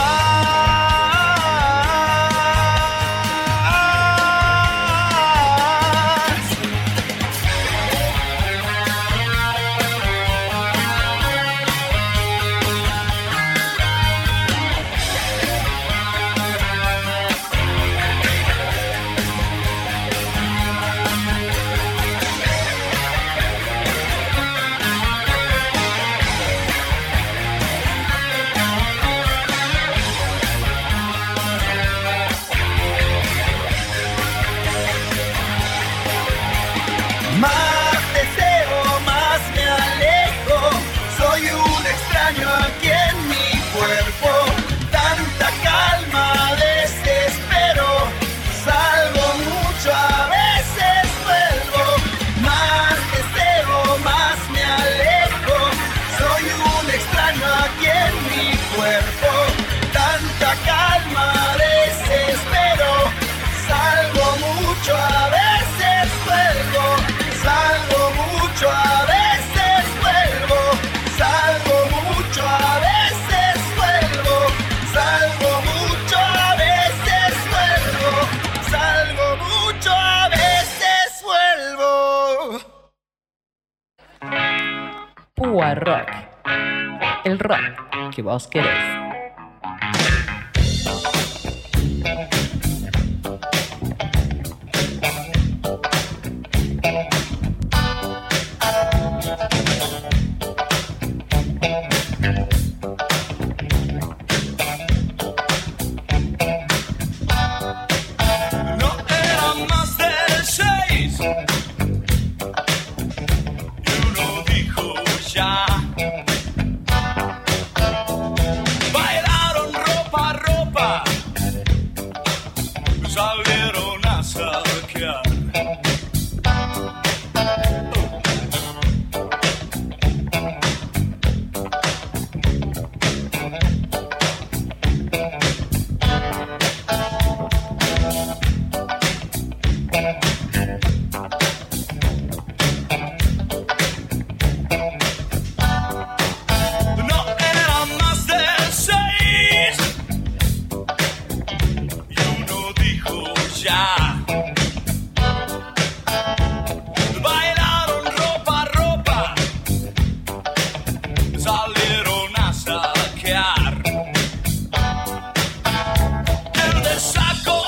Más deseo, más me alejo. Soy un extraño aquí en mi cuerpo. Tanta calma, desespero. Salgo mucho, a veces vuelvo. Más deseo, más me alejo. Soy un extraño aquí en mi cuerpo. Tanta calma, desespero. Salgo mucho, a veces vuelvo. Salgo mucho, a veces vuelvo. Salgo mucho, a veces vuelvo. Salgo mucho, a veces vuelvo. Salgo mucho, a veces vuelvo. Púa Rock. El rock que vos querés. No era más del 6 y uno dijo ya. Bailaron ropa a ropa, salieron a saquear. No era más del 6 y uno dijo ya. Bailaron ropa a ropa, salieron a saquear. El de saco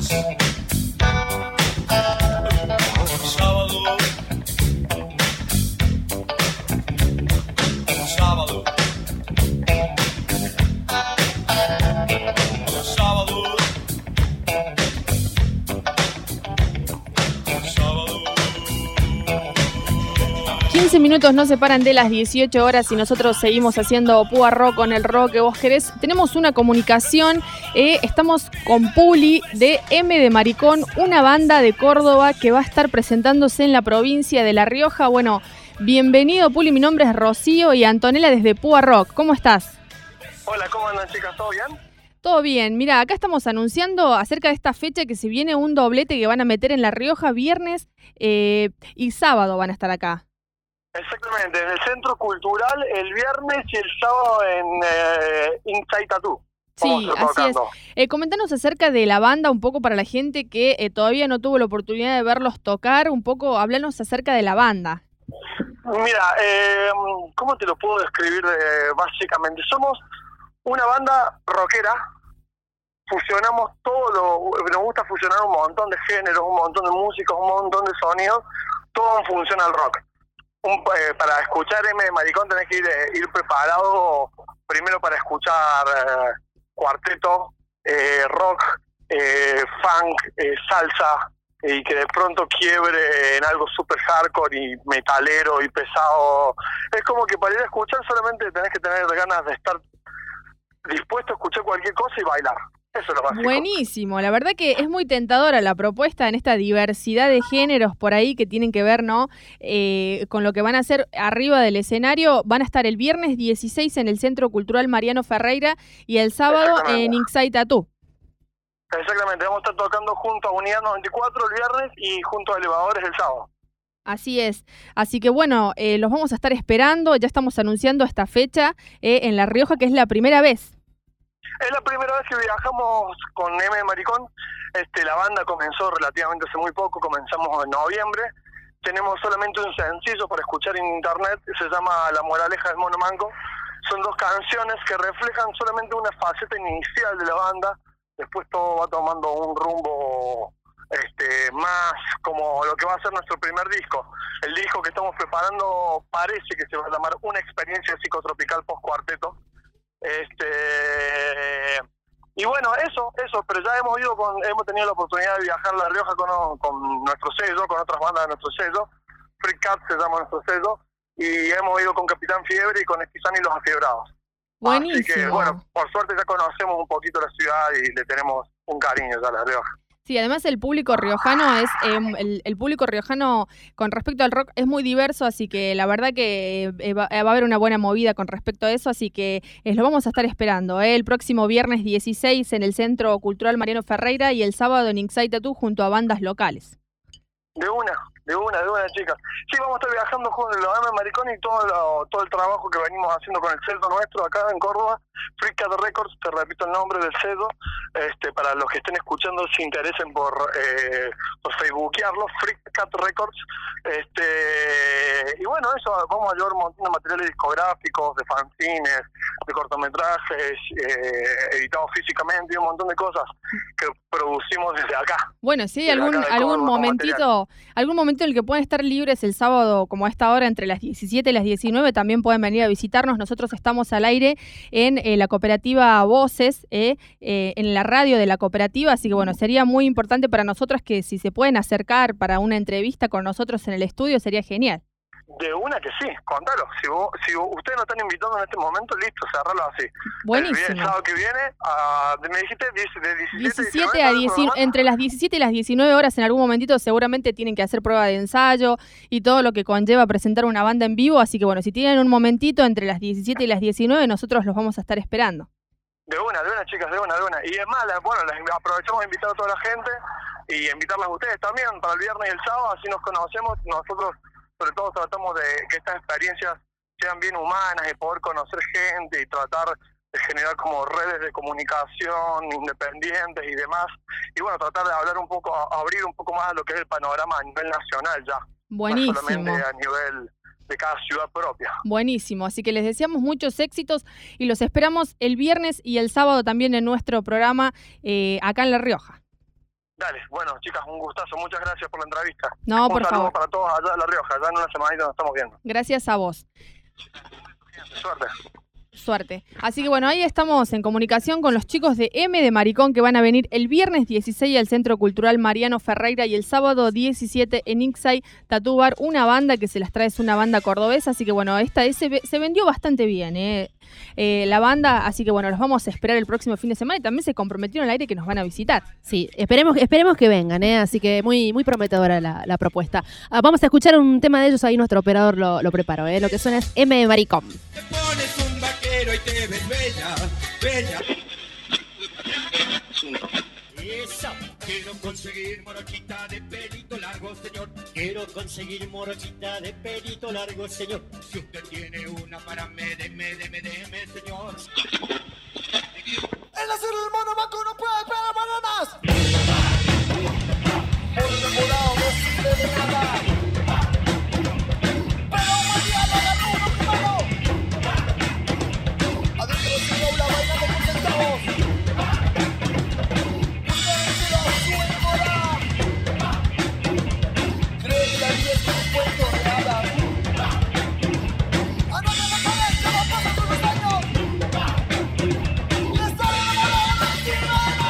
Sábado. 15 minutos nos separan de las 18 horas y nosotros seguimos haciendo Púa Rock con el rock que vos querés. Tenemos una comunicación, estamos con Puli de M de Maricón, una banda de Córdoba que va a estar presentándose en la provincia de La Rioja. Bueno, bienvenido Puli, mi nombre es Rocío y Antonella desde Púa Rock. ¿Cómo estás? Hola, ¿cómo andan chicas? ¿Todo bien? Todo bien. Mira, acá estamos anunciando acerca de esta fecha que se viene un doblete que van a meter en La Rioja viernes y sábado van a estar acá. Exactamente, en el Centro Cultural el viernes y el sábado en Inside Tattoo. Sí, así es. Comentanos acerca de la banda un poco para la gente que todavía no tuvo la oportunidad de verlos tocar, un poco, háblanos acerca de la banda. Mira, ¿cómo te lo puedo describir básicamente? Somos una banda rockera, fusionamos nos gusta fusionar un montón de géneros, un montón de músicos, un montón de sonidos, todo en función al rock. Para escuchar M de Maricón tenés que ir preparado primero para escuchar cuarteto, rock, funk, salsa, y que de pronto quiebre en algo super hardcore y metalero y pesado. Es como que para ir a escuchar solamente tenés que tener ganas de estar dispuesto a escuchar cualquier cosa y bailar. Eso es lo básico. Buenísimo, la verdad que es muy tentadora la propuesta en esta diversidad de géneros por ahí que tienen que ver, ¿no? Con lo que van a hacer arriba del escenario. Van a estar el viernes 16 en el Centro Cultural Mariano Ferreira y el sábado en Inside Tattoo. Exactamente, vamos a estar tocando junto a Unidad 94 el viernes y junto a Elevadores el sábado. Así es, así que bueno, los vamos a estar esperando, ya estamos anunciando esta fecha en La Rioja, que es la primera vez. Es la primera vez que viajamos con M de Maricón. La banda comenzó relativamente hace muy poco, comenzamos en noviembre. Tenemos solamente un sencillo para escuchar en internet, se llama La Moraleja del Mono Manco. Son 2 canciones que reflejan solamente una faceta inicial de la banda. Después todo va tomando un rumbo más como lo que va a ser nuestro primer disco. El disco que estamos preparando parece que se va a llamar Una Experiencia Psicotropical Post-Cuarteto. Y bueno, eso, pero ya hemos tenido la oportunidad de viajar a La Rioja con nuestro sello, con otras bandas de nuestro sello. Freak Cat se llama nuestro sello, y hemos ido con Capitán Fiebre y con Esquizán y los Afiebrados. Buenísimo. Así que bueno, por suerte ya conocemos un poquito la ciudad y le tenemos un cariño ya a La Rioja. Sí, además el público riojano es el público riojano con respecto al rock es muy diverso, así que la verdad que va a haber una buena movida con respecto a eso, así que lo vamos a estar esperando el próximo viernes 16 en el Centro Cultural Mariano Ferreira y el sábado en Inside Tattoo junto a bandas locales. De una, chicas. Sí, vamos a estar viajando con los M de Maricón y todo el trabajo que venimos haciendo con el sello nuestro acá en Córdoba, Freak Cat Records, te repito el nombre del sello, para los que estén escuchando se interesen por facebookearlo, Freak Cat Records, y bueno, eso, vamos a llevar un montón de materiales discográficos, de fanzines, de cortometrajes, editados físicamente y un montón de cosas que producimos desde acá. Bueno, sí, algún momentito en el que pueden estar libres el sábado, como a esta hora, entre las 17 y las 19, también pueden venir a visitarnos. Nosotros estamos al aire en la cooperativa Voces, en la radio de la cooperativa, así que bueno, sería muy importante para nosotros que si se pueden acercar para una entrevista con nosotros en el estudio, sería genial. De una que sí, contalo. Si ustedes nos están invitando en este momento, listo, cerralo así. Buenísimo. El sábado que viene, me dijiste de 17 a 19, entre las 17 y las 19 horas en algún momentito seguramente tienen que hacer prueba de ensayo y todo lo que conlleva presentar una banda en vivo, así que bueno, si tienen un momentito entre las 17 y las 19, nosotros los vamos a estar esperando. De una, chicas, de una. Y es más, les aprovechamos de invitar a toda la gente y invitarlas a ustedes también para el viernes y el sábado, así nos conocemos. Nosotros sobre todo tratamos de que estas experiencias sean bien humanas, de poder conocer gente y tratar de generar como redes de comunicación independientes y demás. Y bueno, tratar de hablar un poco, abrir un poco más a lo que es el panorama a nivel nacional ya. Buenísimo. No solamente a nivel de cada ciudad propia. Buenísimo, así que les deseamos muchos éxitos y los esperamos el viernes y el sábado también en nuestro programa acá en La Rioja. Dale, bueno, chicas, un gustazo. Muchas gracias por la entrevista. No, un por saludo favor. para todos allá de La Rioja. Ya en una semanita nos estamos viendo. Gracias a vos. Suerte. Suerte. Así que bueno, ahí estamos en comunicación con los chicos de M de Maricón que van a venir el viernes 16 al Centro Cultural Mariano Ferreira y el sábado 17 en Ixay Tattoo Bar, una banda que se las trae, es una banda cordobesa, así que bueno, esta se vendió bastante bien la banda, así que bueno, los vamos a esperar el próximo fin de semana y también se comprometieron al aire que nos van a visitar. Sí, esperemos que vengan, así que muy, muy prometedora la propuesta. Vamos a escuchar un tema de ellos, ahí nuestro operador lo preparó, lo que suena es M de Maricón. Y te ves bella, bella. Quiero conseguir morochita de pelito largo, señor. Quiero conseguir morochita de pelito largo, señor. Si usted tiene una para deme, señor. El hacer el mono maco no puede esperar bananas. Por enamorado no sirve de nada. Pero mañana ganó uno primero. Adentro de la aula bailando por centavos. Ustedes se la suben morar. Cree que la vida es un cuento de hadas. Anoten la cabeza, va a pasar todos los años. Y está enamorado de ti,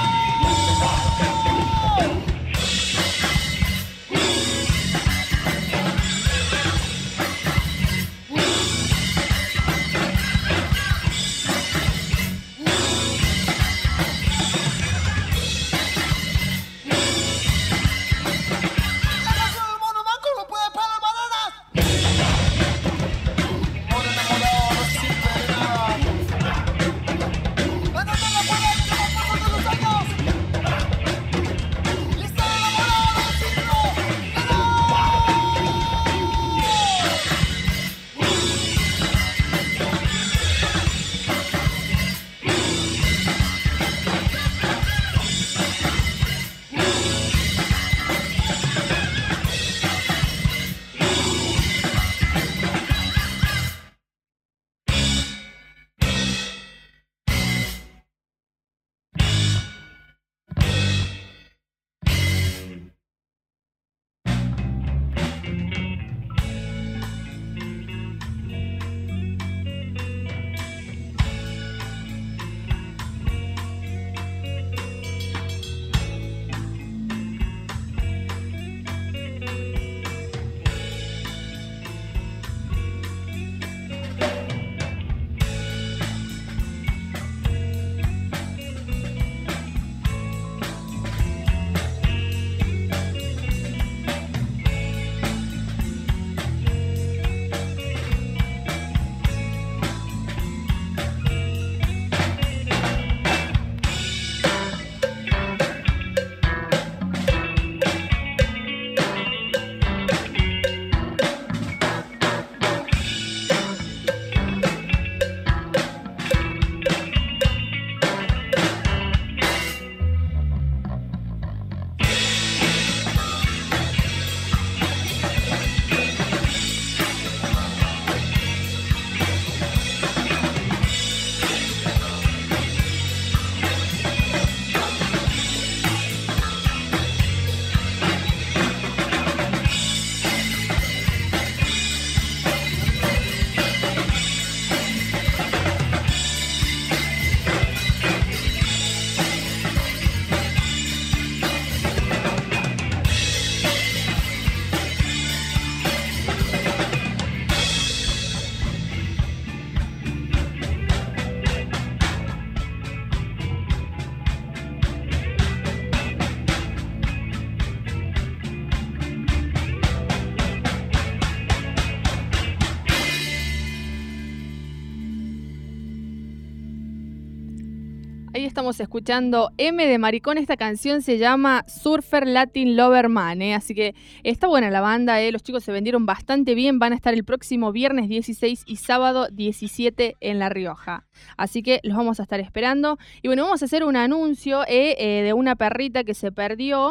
Ahí estamos escuchando M de Maricón. Esta canción se llama Surfer Latin Lover Man, así que está buena la banda, los chicos se vendieron bastante bien. Van a estar el próximo viernes 16 y sábado 17 en La Rioja, así que los vamos a estar esperando. Y bueno, vamos a hacer un anuncio de una perrita que se perdió.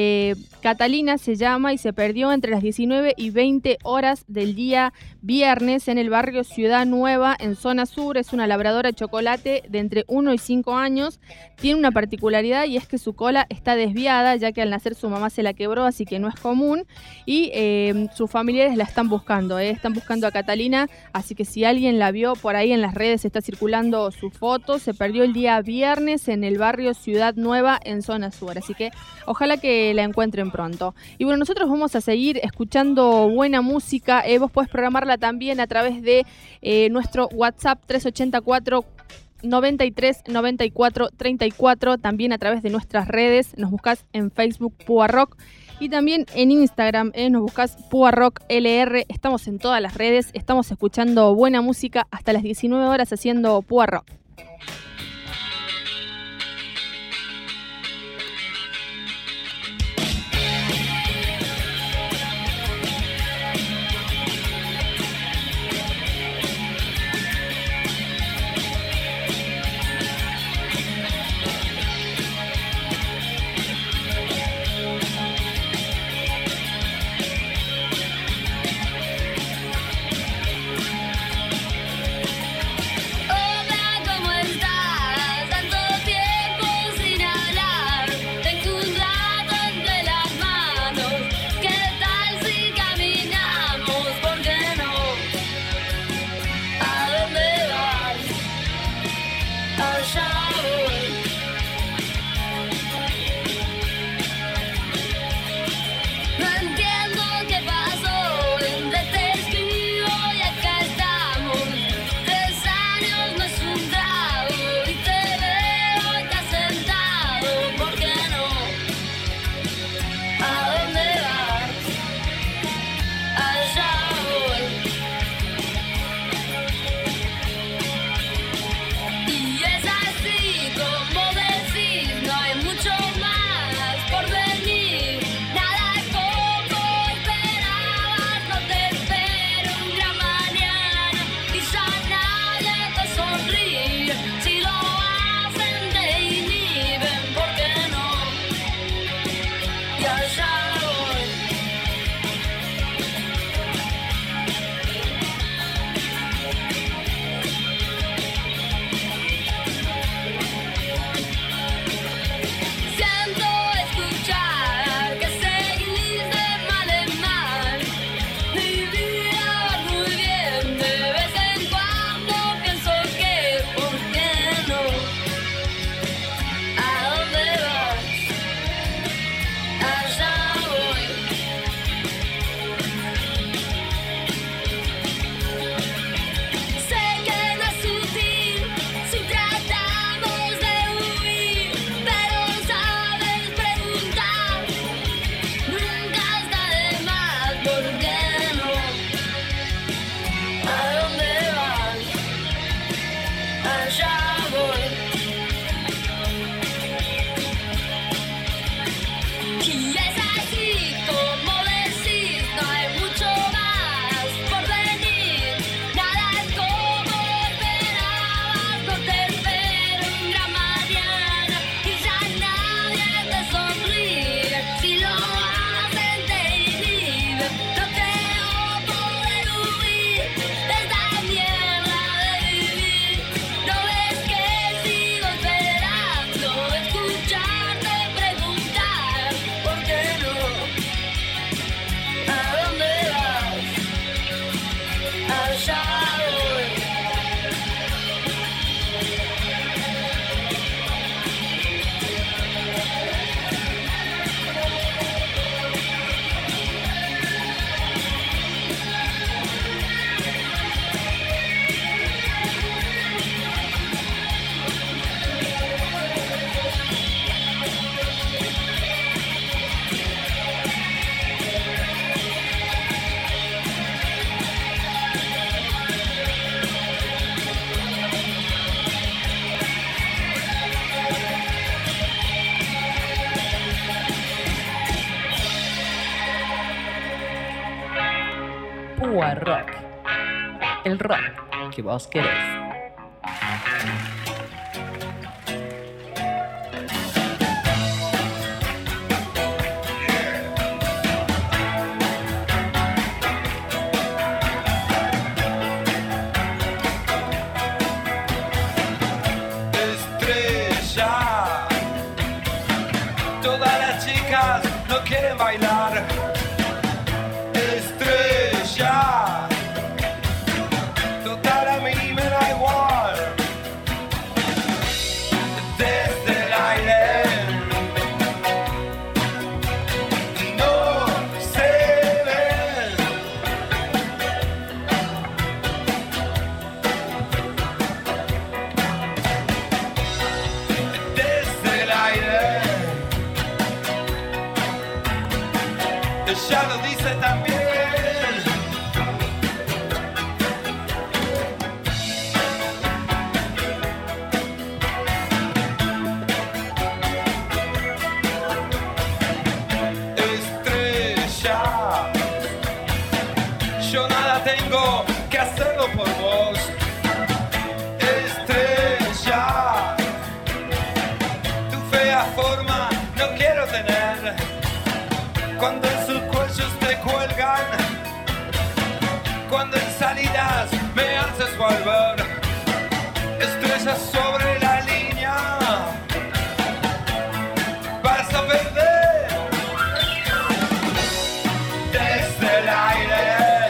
Catalina se llama y se perdió entre las 19 y 20 horas del día viernes en el barrio Ciudad Nueva, en zona sur. Es una labradora chocolate de entre 1 y 5 años. tiene una particularidad y es que su cola está desviada, ya que al nacer su mamá se la quebró, así que no es común. Y sus familiares la están buscando a Catalina, así que si alguien la vio por ahí en las redes, está circulando su foto. Se perdió el día viernes en el barrio Ciudad Nueva, en zona sur, así que ojalá que la encuentren pronto. Y bueno, nosotros vamos a seguir escuchando buena música. Vos podés programarla también a través de nuestro WhatsApp 384 93 94 34, también a través de nuestras redes. Nos buscás en Facebook Púa Rock y también en Instagram nos buscás Púa Rock LR. Estamos en todas las redes, estamos escuchando buena música hasta las 19 horas haciendo Púa Rock. Púa Rock. El rock que vos querés. Estrella no quieren bailar. Estrella, total a mí me da igual. Desde el aire no se ven. Desde el aire ella lo dice también. Yo nada tengo que hacerlo por vos. Estrella, tu fea forma no quiero tener. Cuando en sus cuellos te cuelgan, cuando en salidas me haces volver. Estrella sobre la línea, vas a perder. Desde el aire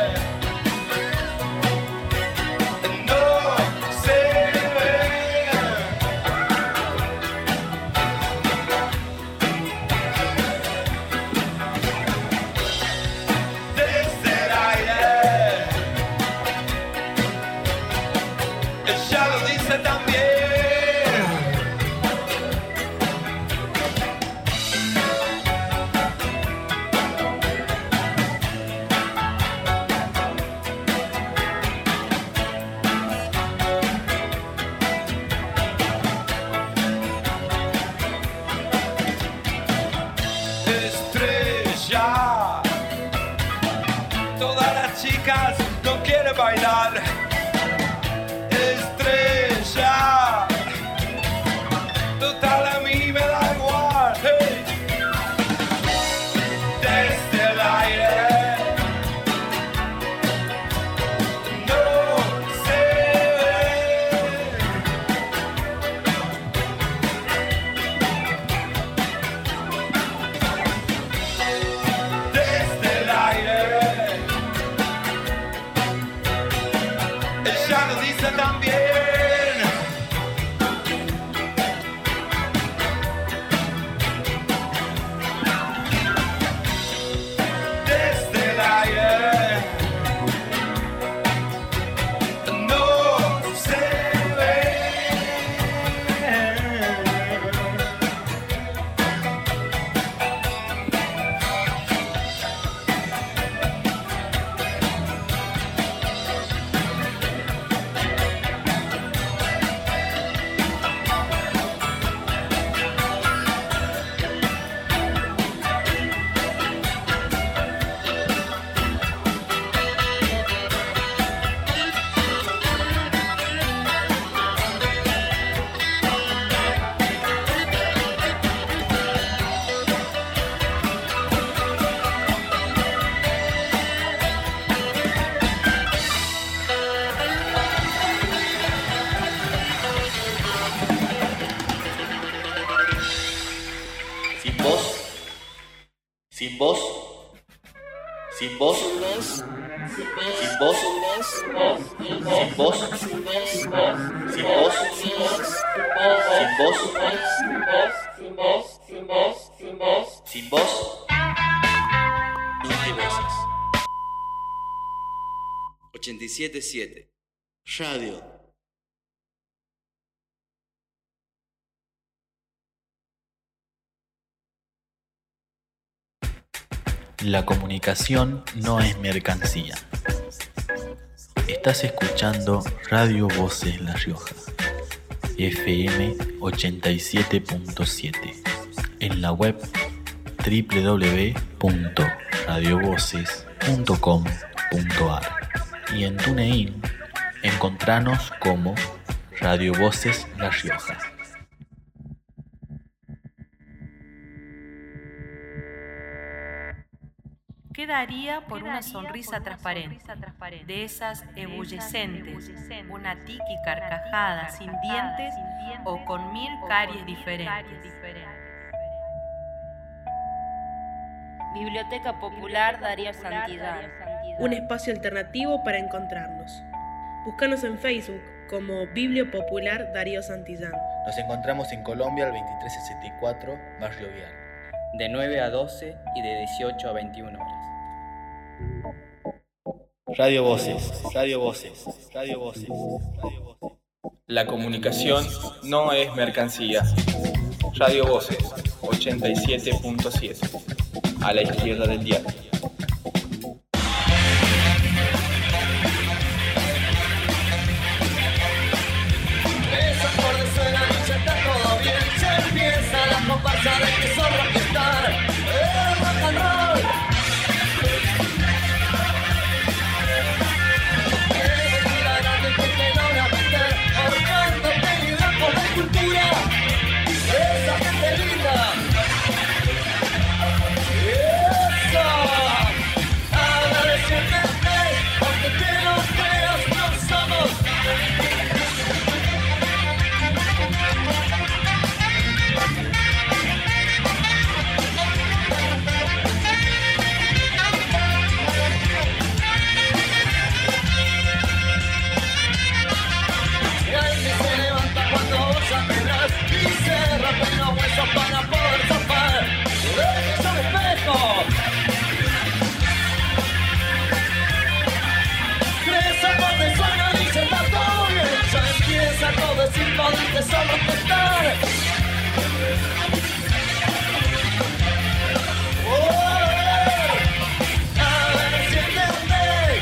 no quiere bailar. Estrella, total a mí me da igual. Hey. Desde el aire no se ve. Desde el aire ella lo dice también. Desde el aire no se ve. Sin voz, sin voz, sin voz, sin voz, sin voz, sin voz, no hay voces. 87.7 Radio. La comunicación no es mercancía. Estás escuchando Radio Voces La Rioja, FM 87.7, en la web www.radiovoces.com.ar y en TuneIn encontranos como Radio Voces La Rioja. ¿Qué daría por una sonrisa transparente? De esas ebullecentes, una tiki carcajada sin dientes o con 1000 caries diferentes. Biblioteca Popular Darío Santillán. Un espacio alternativo para encontrarnos. Búscanos en Facebook como Biblio Popular Darío Santillán. Nos encontramos en Colombia al 2364, Barrio Vial. De 9 a 12 y de 18 a 21 horas. Radio Voces, Radio Voces, Radio Voces, Radio Voces. La comunicación no es mercancía. Radio Voces, 87.7, a la izquierda del diario. Esos acordes suenan y ya está todo bien. Ya empieza la comparsa de que son rockstar. Rock and roll. Queremos ir adelante porque no la meter. Formando peligrafos de cultura. Esa gente linda. Eso. Agradeciéndote, aunque te lo creas, no somos. Para poder zafar de esos espejos. 3 acordes suenan y se está todo bien. Ya empieza todo sin poderte solo cantar. A ver si entendéis.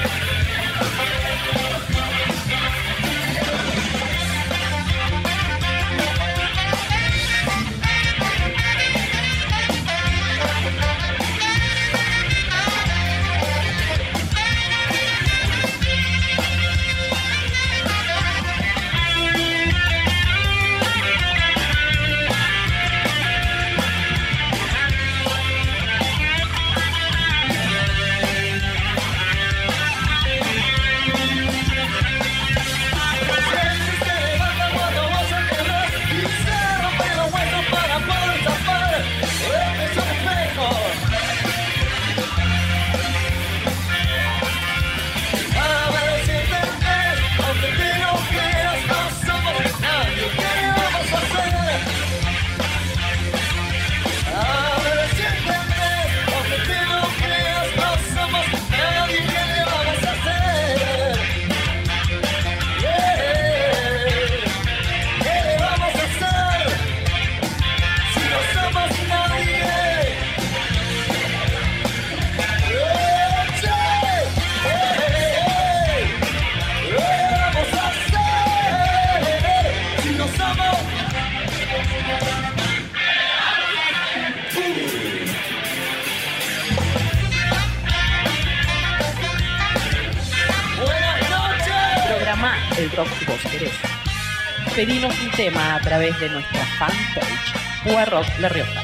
El rock que vos querés. Pedinos un tema a través de nuestra fanpage Púa Rock La Rioja.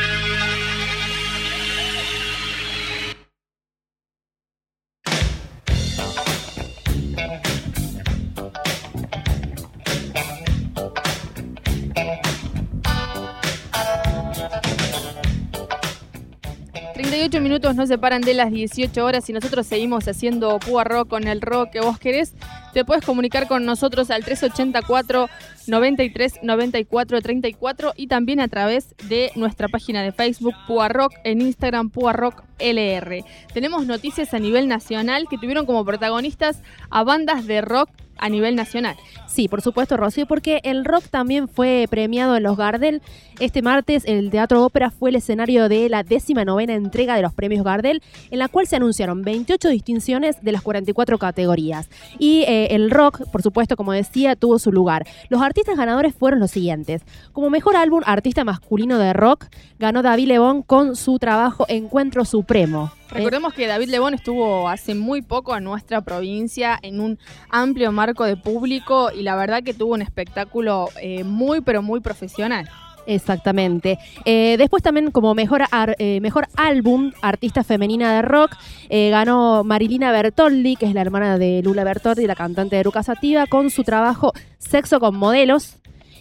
Minutos nos separan de las 18 horas y nosotros seguimos haciendo Púa Rock con el rock que vos querés. Te puedes comunicar con nosotros al 384 93 94 34 y también a través de nuestra página de Facebook Púa Rock, en Instagram Púa Rock LR. Tenemos noticias a nivel nacional que tuvieron como protagonistas a bandas de rock a nivel nacional. Sí, por supuesto, Rocío, porque el rock también fue premiado en los Gardel. Este martes el Teatro Ópera fue el escenario de la 19ª entrega de los premios Gardel, en la cual se anunciaron 28 distinciones de las 44 categorías. Y el rock, por supuesto, como decía, tuvo su lugar. Los artistas ganadores fueron los siguientes. Como mejor álbum artista masculino de rock, ganó David Lebón con su trabajo Encuentro Supremo. Recordemos que David Lebón estuvo hace muy poco en nuestra provincia en un amplio marco de público y la verdad que tuvo un espectáculo muy pero muy profesional. Exactamente. Después también como mejor álbum artista femenina de rock ganó Marilina Bertoldi, que es la hermana de Lula Bertoldi, la cantante de Eruca Sativa, con su trabajo Sexo con Modelos.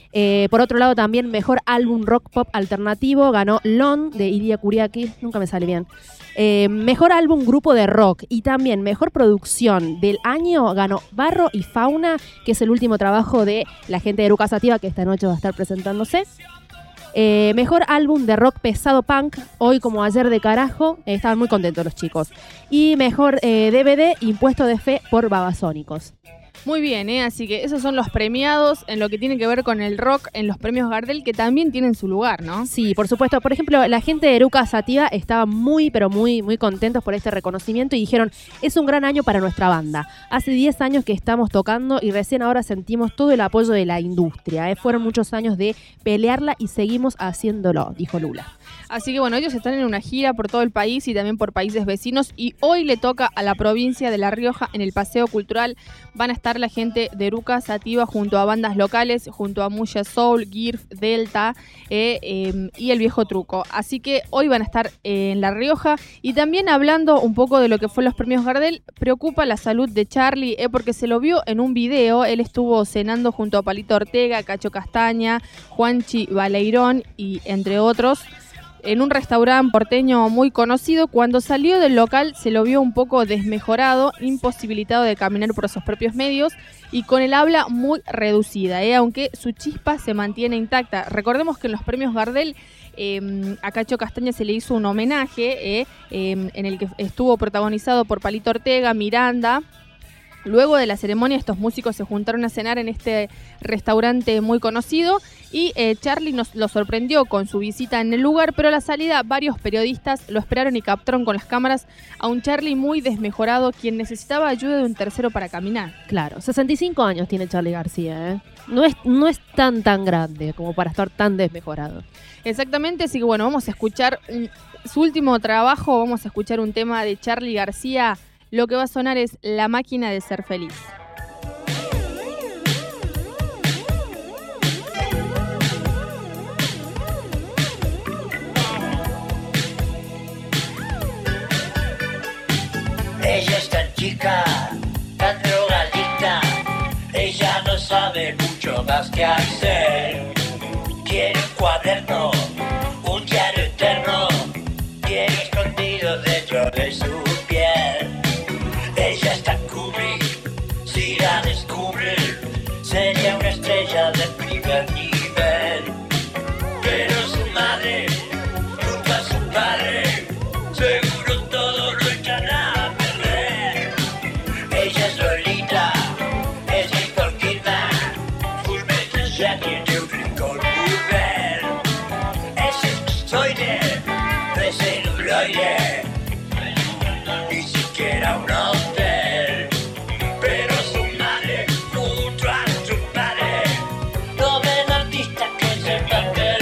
Por otro lado, también mejor álbum rock pop alternativo ganó Lon de Iria Kuriaki, nunca me sale bien. Mejor álbum grupo de rock y también mejor producción del año ganó Barro y Fauna, que es el último trabajo de la gente de Eruca Sativa, que esta noche va a estar presentándose. Mejor álbum de rock pesado punk, Hoy como ayer de carajo, estaban muy contentos los chicos. Y mejor DVD, Impuesto de Fe por Babasónicos. Muy bien, así que esos son los premiados en lo que tiene que ver con el rock en los premios Gardel, que también tienen su lugar, ¿no? Sí, por supuesto. Por ejemplo, la gente de Eruca Sativa estaba muy, pero muy, muy contentos por este reconocimiento y dijeron, es un gran año para nuestra banda. Hace 10 años que estamos tocando y recién ahora sentimos todo el apoyo de la industria. Fueron muchos años de pelearla y seguimos haciéndolo, dijo Lula. Así que bueno, ellos están en una gira por todo el país y también por países vecinos y hoy le toca a la provincia de La Rioja en el Paseo Cultural. Van a estar la gente de Eruca Sativa junto a bandas locales, junto a Muya Soul, Girf, Delta y El Viejo Truco. Así que hoy van a estar en La Rioja y también hablando un poco de lo que fue los premios Gardel, preocupa la salud de Charly porque se lo vio en un video. Él estuvo cenando junto a Palito Ortega, Cacho Castaña, Juanchi Baleirón y entre otros, en un restaurante porteño muy conocido. Cuando salió del local se lo vio un poco desmejorado, imposibilitado de caminar por sus propios medios y con el habla muy reducida, aunque su chispa se mantiene intacta. Recordemos que en los premios Gardel a Cacho Castaña se le hizo un homenaje en el que estuvo protagonizado por Palito Ortega, Miranda. Luego de la ceremonia, estos músicos se juntaron a cenar en este restaurante muy conocido y Charly nos lo sorprendió con su visita en el lugar, pero a la salida varios periodistas lo esperaron y captaron con las cámaras a un Charly muy desmejorado, quien necesitaba ayuda de un tercero para caminar. Claro, 65 años tiene Charly García, No es tan grande como para estar tan desmejorado. Exactamente, así que bueno, vamos a escuchar su último trabajo, vamos a escuchar un tema de Charly García. Lo que va a sonar es La máquina de ser feliz. Ella es tan chica, tan drogadicta, ella no sabe mucho más que hacer. Quiere un cuaderno, un diario eterno, quiere escondido dentro de su piel. Ella está Kubrick, si la descubre, sería una estrella de primer nivel. Pero su madre, nunca su padre, seguro todo lo echan a perder. Ella es Lolita, es Nicole Kidman, Full Metal Jacket, Nicole Burber. Es esquizoide, no es celuloide, ni siquiera un hotel. Pero su madre, junto a su padre, no ven artista que se va a perder.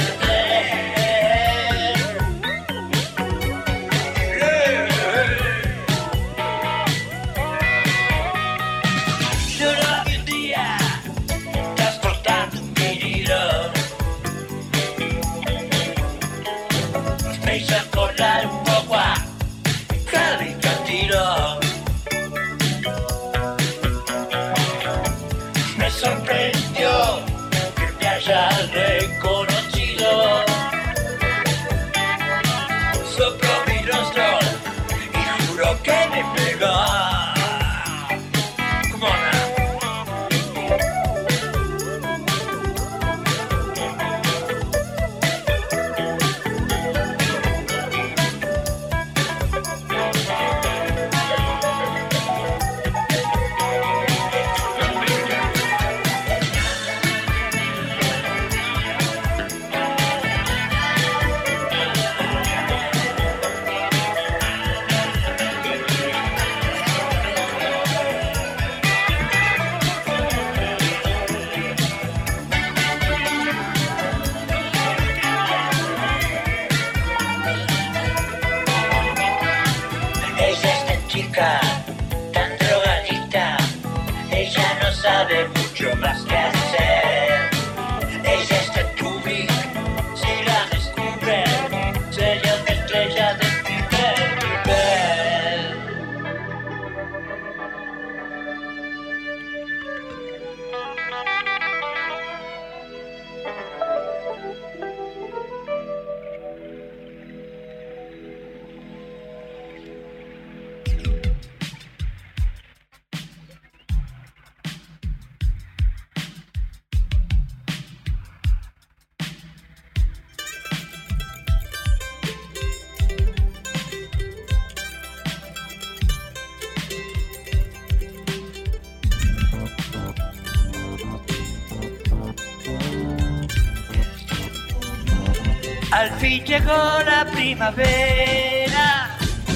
Solo que un día transportando un vinilo me hizo acordar un poco a Javi Cantilo. Me sorprendió que me haya reconocido. Sopló mi rostro y juró que me pegó. Come on now. Ella es tan chica, tan drogadicta, ella no sabe mucho más que hacer. Ella es tan Kubrick, si la descubre, sería una estrella de primer nivel. Al fin llegó la primavera.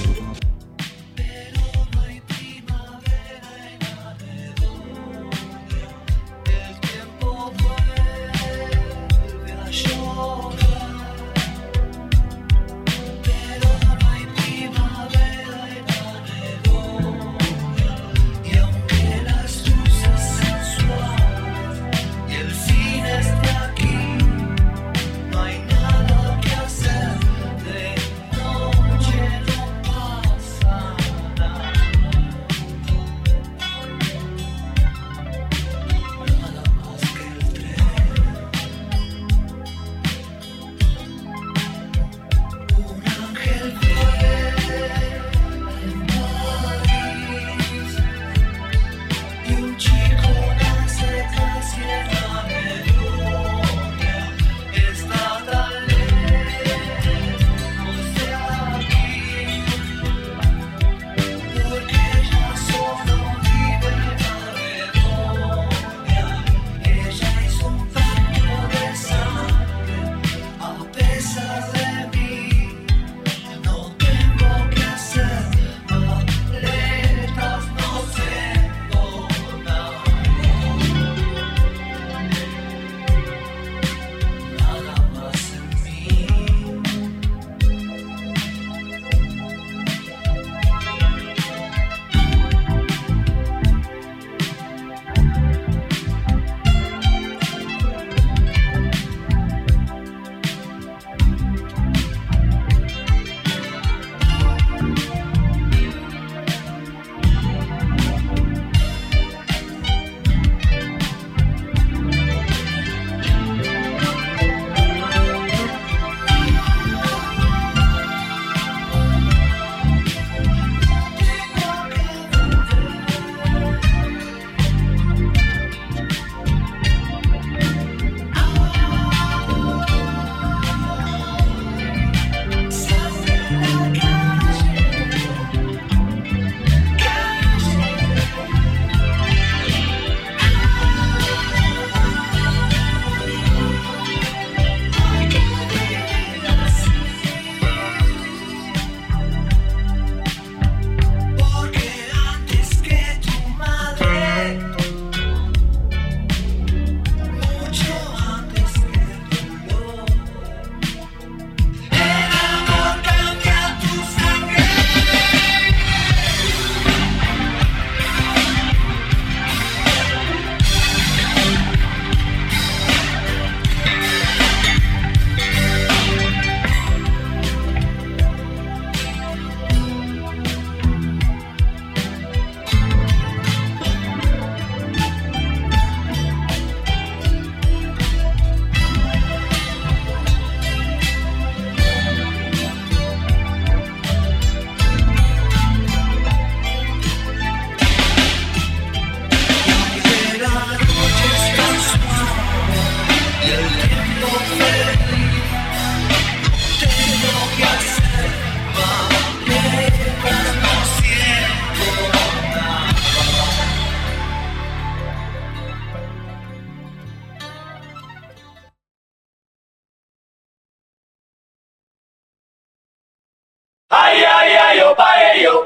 Ay, ay, ay, opae yo.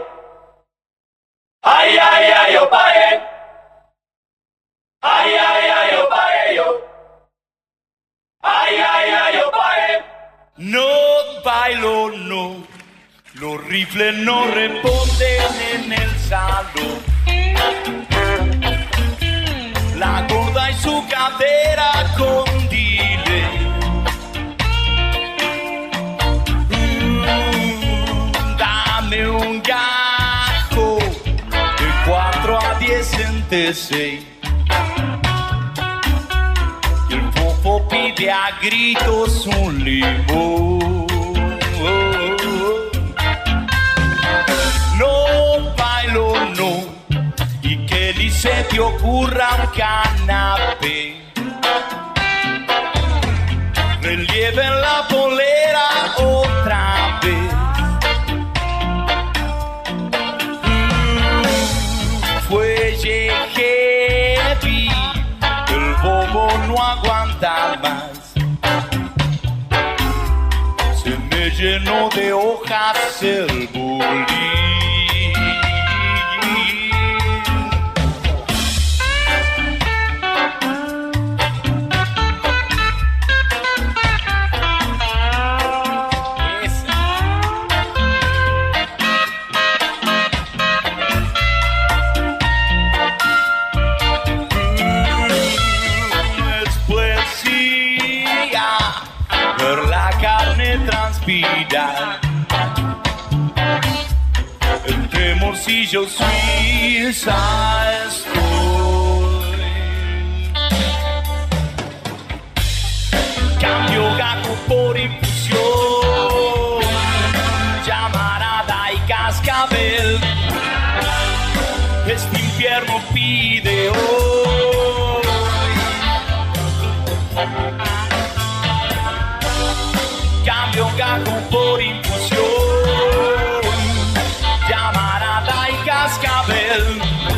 Ay, ay, ay, opae. Ay, ay, ay, opae yo. Ay, ay, ay, opae. No bailo, no. Los rifles no responden en el salón. La gorda y su cadera con delay. Dame un gajo de 4 a 10 en T6. Y el fofo pide a gritos un limón. No bailo, no. Y que ni se te ocurra un canapé. Relieve en la polera otra vez. Fuelle heavy, el bobo no aguanta más. llenó de hojas el bulín. Transpirar entre morcillos suiza estoy. Cambio gajo por infusión, llamarada y cascabel. Este infierno pide hoy. Cambio gajo por infusión, llamarada y cascabel.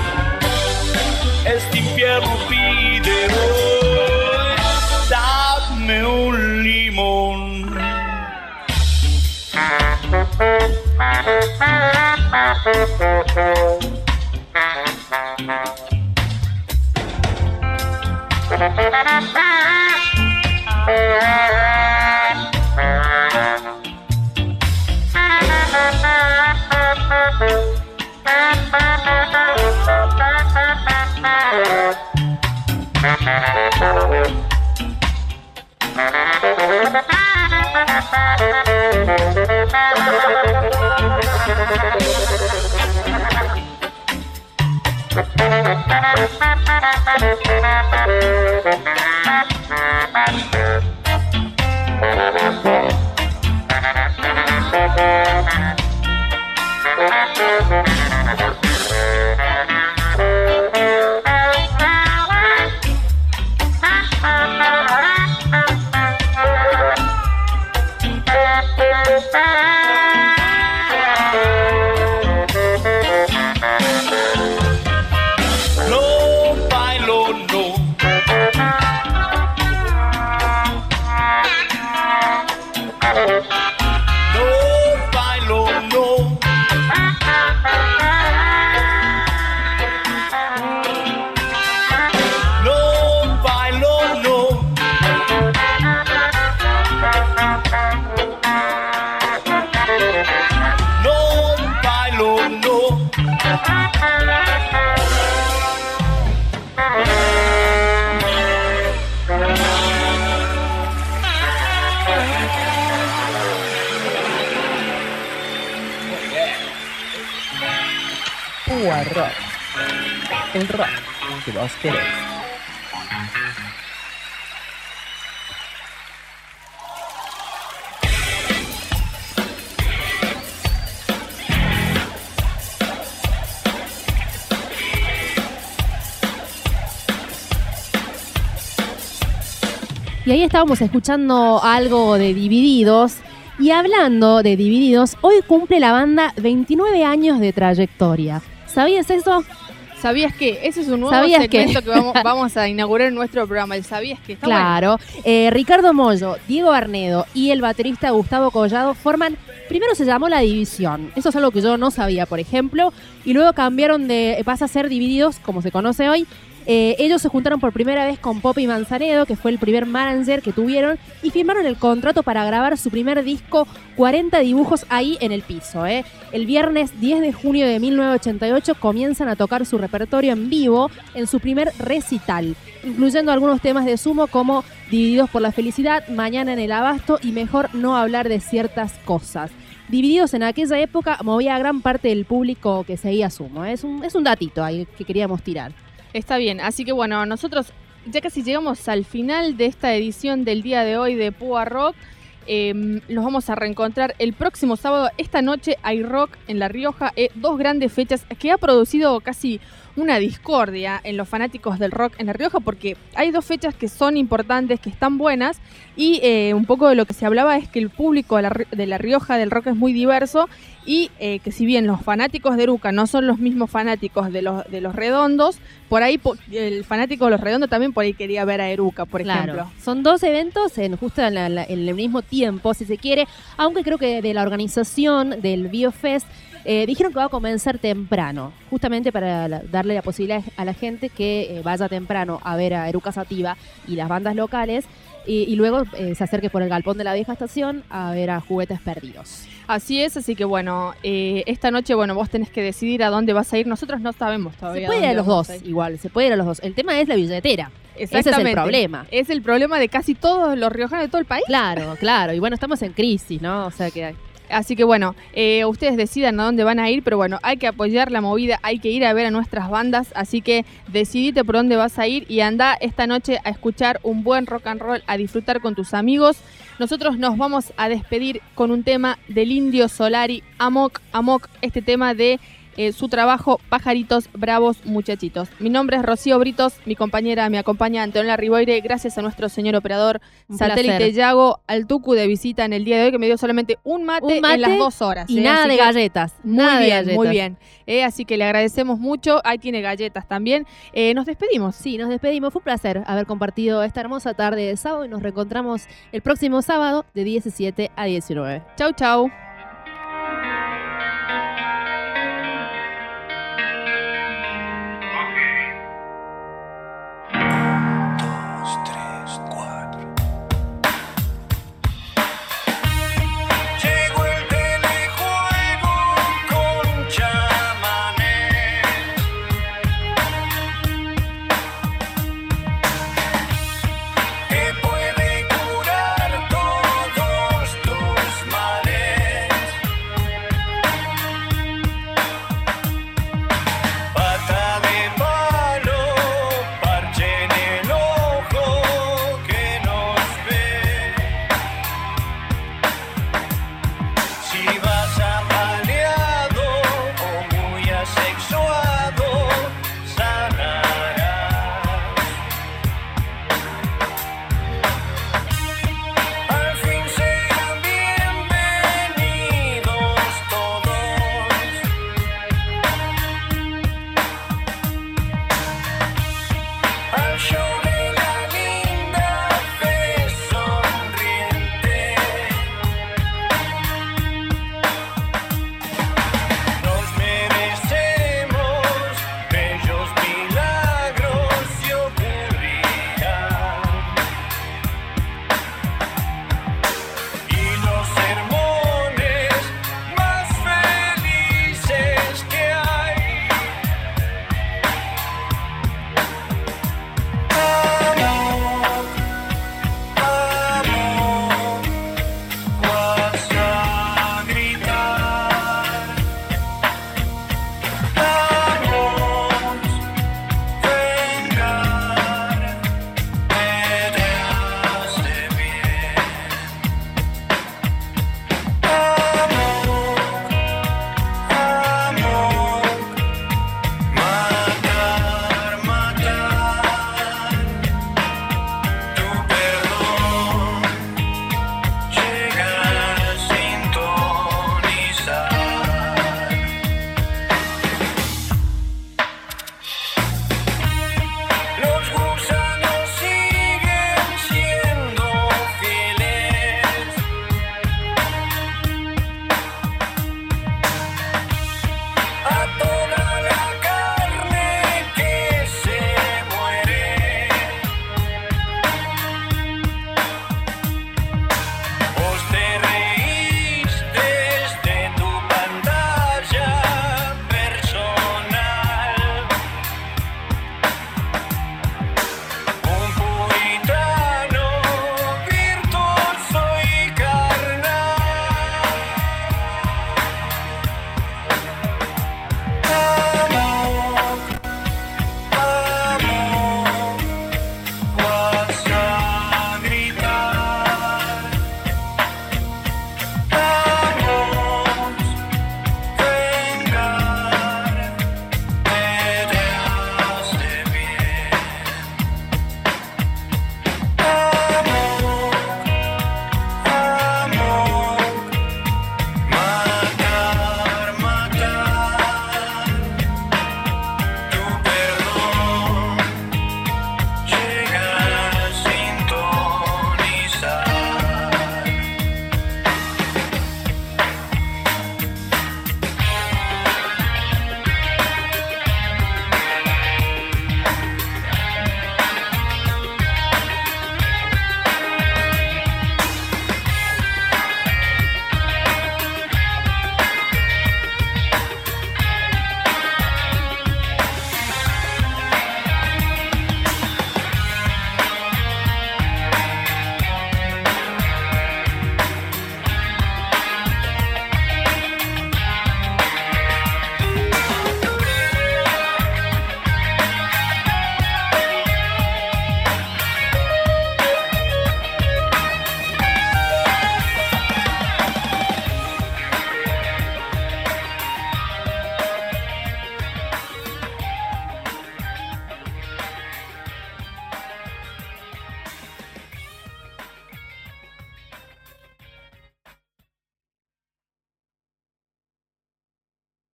Este infierno pide hoy, dame un limón. Púa Rock, el rock que vos querés. Y ahí estábamos escuchando algo de Divididos. Y hablando de Divididos, hoy cumple la banda 29 años de trayectoria. ¿Sabías eso? ¿Sabías qué? Ese es un nuevo ¿Sabías segmento qué? que vamos a inaugurar en nuestro programa. ¿El ¿Sabías qué? Está Claro. Ricardo Mollo, Diego Arnedo y el baterista Gustavo Collado forman... Primero se llamó La División. Eso es algo que yo no sabía, por ejemplo. Y luego cambiaron pasa a ser Divididos, como se conoce hoy. Ellos se juntaron por primera vez con Poppy Manzanedo, que fue el primer manager que tuvieron, y firmaron el contrato para grabar su primer disco, 40 dibujos ahí en el piso. El viernes 10 de junio de 1988 comienzan a tocar su repertorio en vivo en su primer recital, incluyendo algunos temas de Sumo como Divididos por la Felicidad, Mañana en el Abasto y Mejor no hablar de ciertas cosas. Divididos en aquella época movía a gran parte del público que seguía Sumo. Es un datito ahí que queríamos tirar. Está bien, así que bueno, nosotros ya casi llegamos al final de esta edición del día de hoy de Púa Rock. Los vamos a reencontrar el próximo sábado. Esta noche hay rock en La Rioja, dos grandes fechas que ha producido casi una discordia en los fanáticos del rock en La Rioja, porque hay dos fechas que son importantes, que están buenas, y un poco de lo que se hablaba es que el público de La Rioja del rock es muy diverso, y que si bien los fanáticos de Eruca no son los mismos fanáticos de los Redondos, por ahí el fanático de los Redondos también por ahí quería ver a Eruca, por ejemplo. Son dos eventos justo en el mismo tiempo, si se quiere, aunque creo que de la organización del BioFest dijeron que va a comenzar temprano, justamente para darle la posibilidad a la gente que vaya temprano a ver a Eruca Sativa y las bandas locales y luego se acerque por el galpón de la vieja estación a ver a Juguetes Perdidos. Así es, así que bueno, esta noche, bueno, vos tenés que decidir a dónde vas a ir. Nosotros no sabemos todavía. Se puede ir a los dos, igual, se puede ir a los dos. El tema es la billetera. Ese es el problema. Es el problema de casi todos los riojanos de todo el país. Claro. Y bueno, estamos en crisis, ¿no? O sea que... Así que bueno, ustedes decidan a dónde van a ir, pero bueno, hay que apoyar la movida, hay que ir a ver a nuestras bandas, así que decidite por dónde vas a ir y anda esta noche a escuchar un buen rock and roll, a disfrutar con tus amigos. Nosotros nos vamos a despedir con un tema del Indio Solari, Amok, este tema de su trabajo Pajaritos Bravos Muchachitos. Mi nombre es Rocío Britos, mi compañera me acompaña Antonella Riboire, gracias a nuestro señor operador Satélite Yago, al Tucu de visita en el día de hoy que me dio solamente un mate en las 2 horas. Y nada de galletas. Muy bien. Así que le agradecemos mucho. Ahí tiene galletas también. Nos despedimos. Sí, nos despedimos. Fue un placer haber compartido esta hermosa tarde de sábado y nos reencontramos el próximo sábado de 17 a 19. Chau.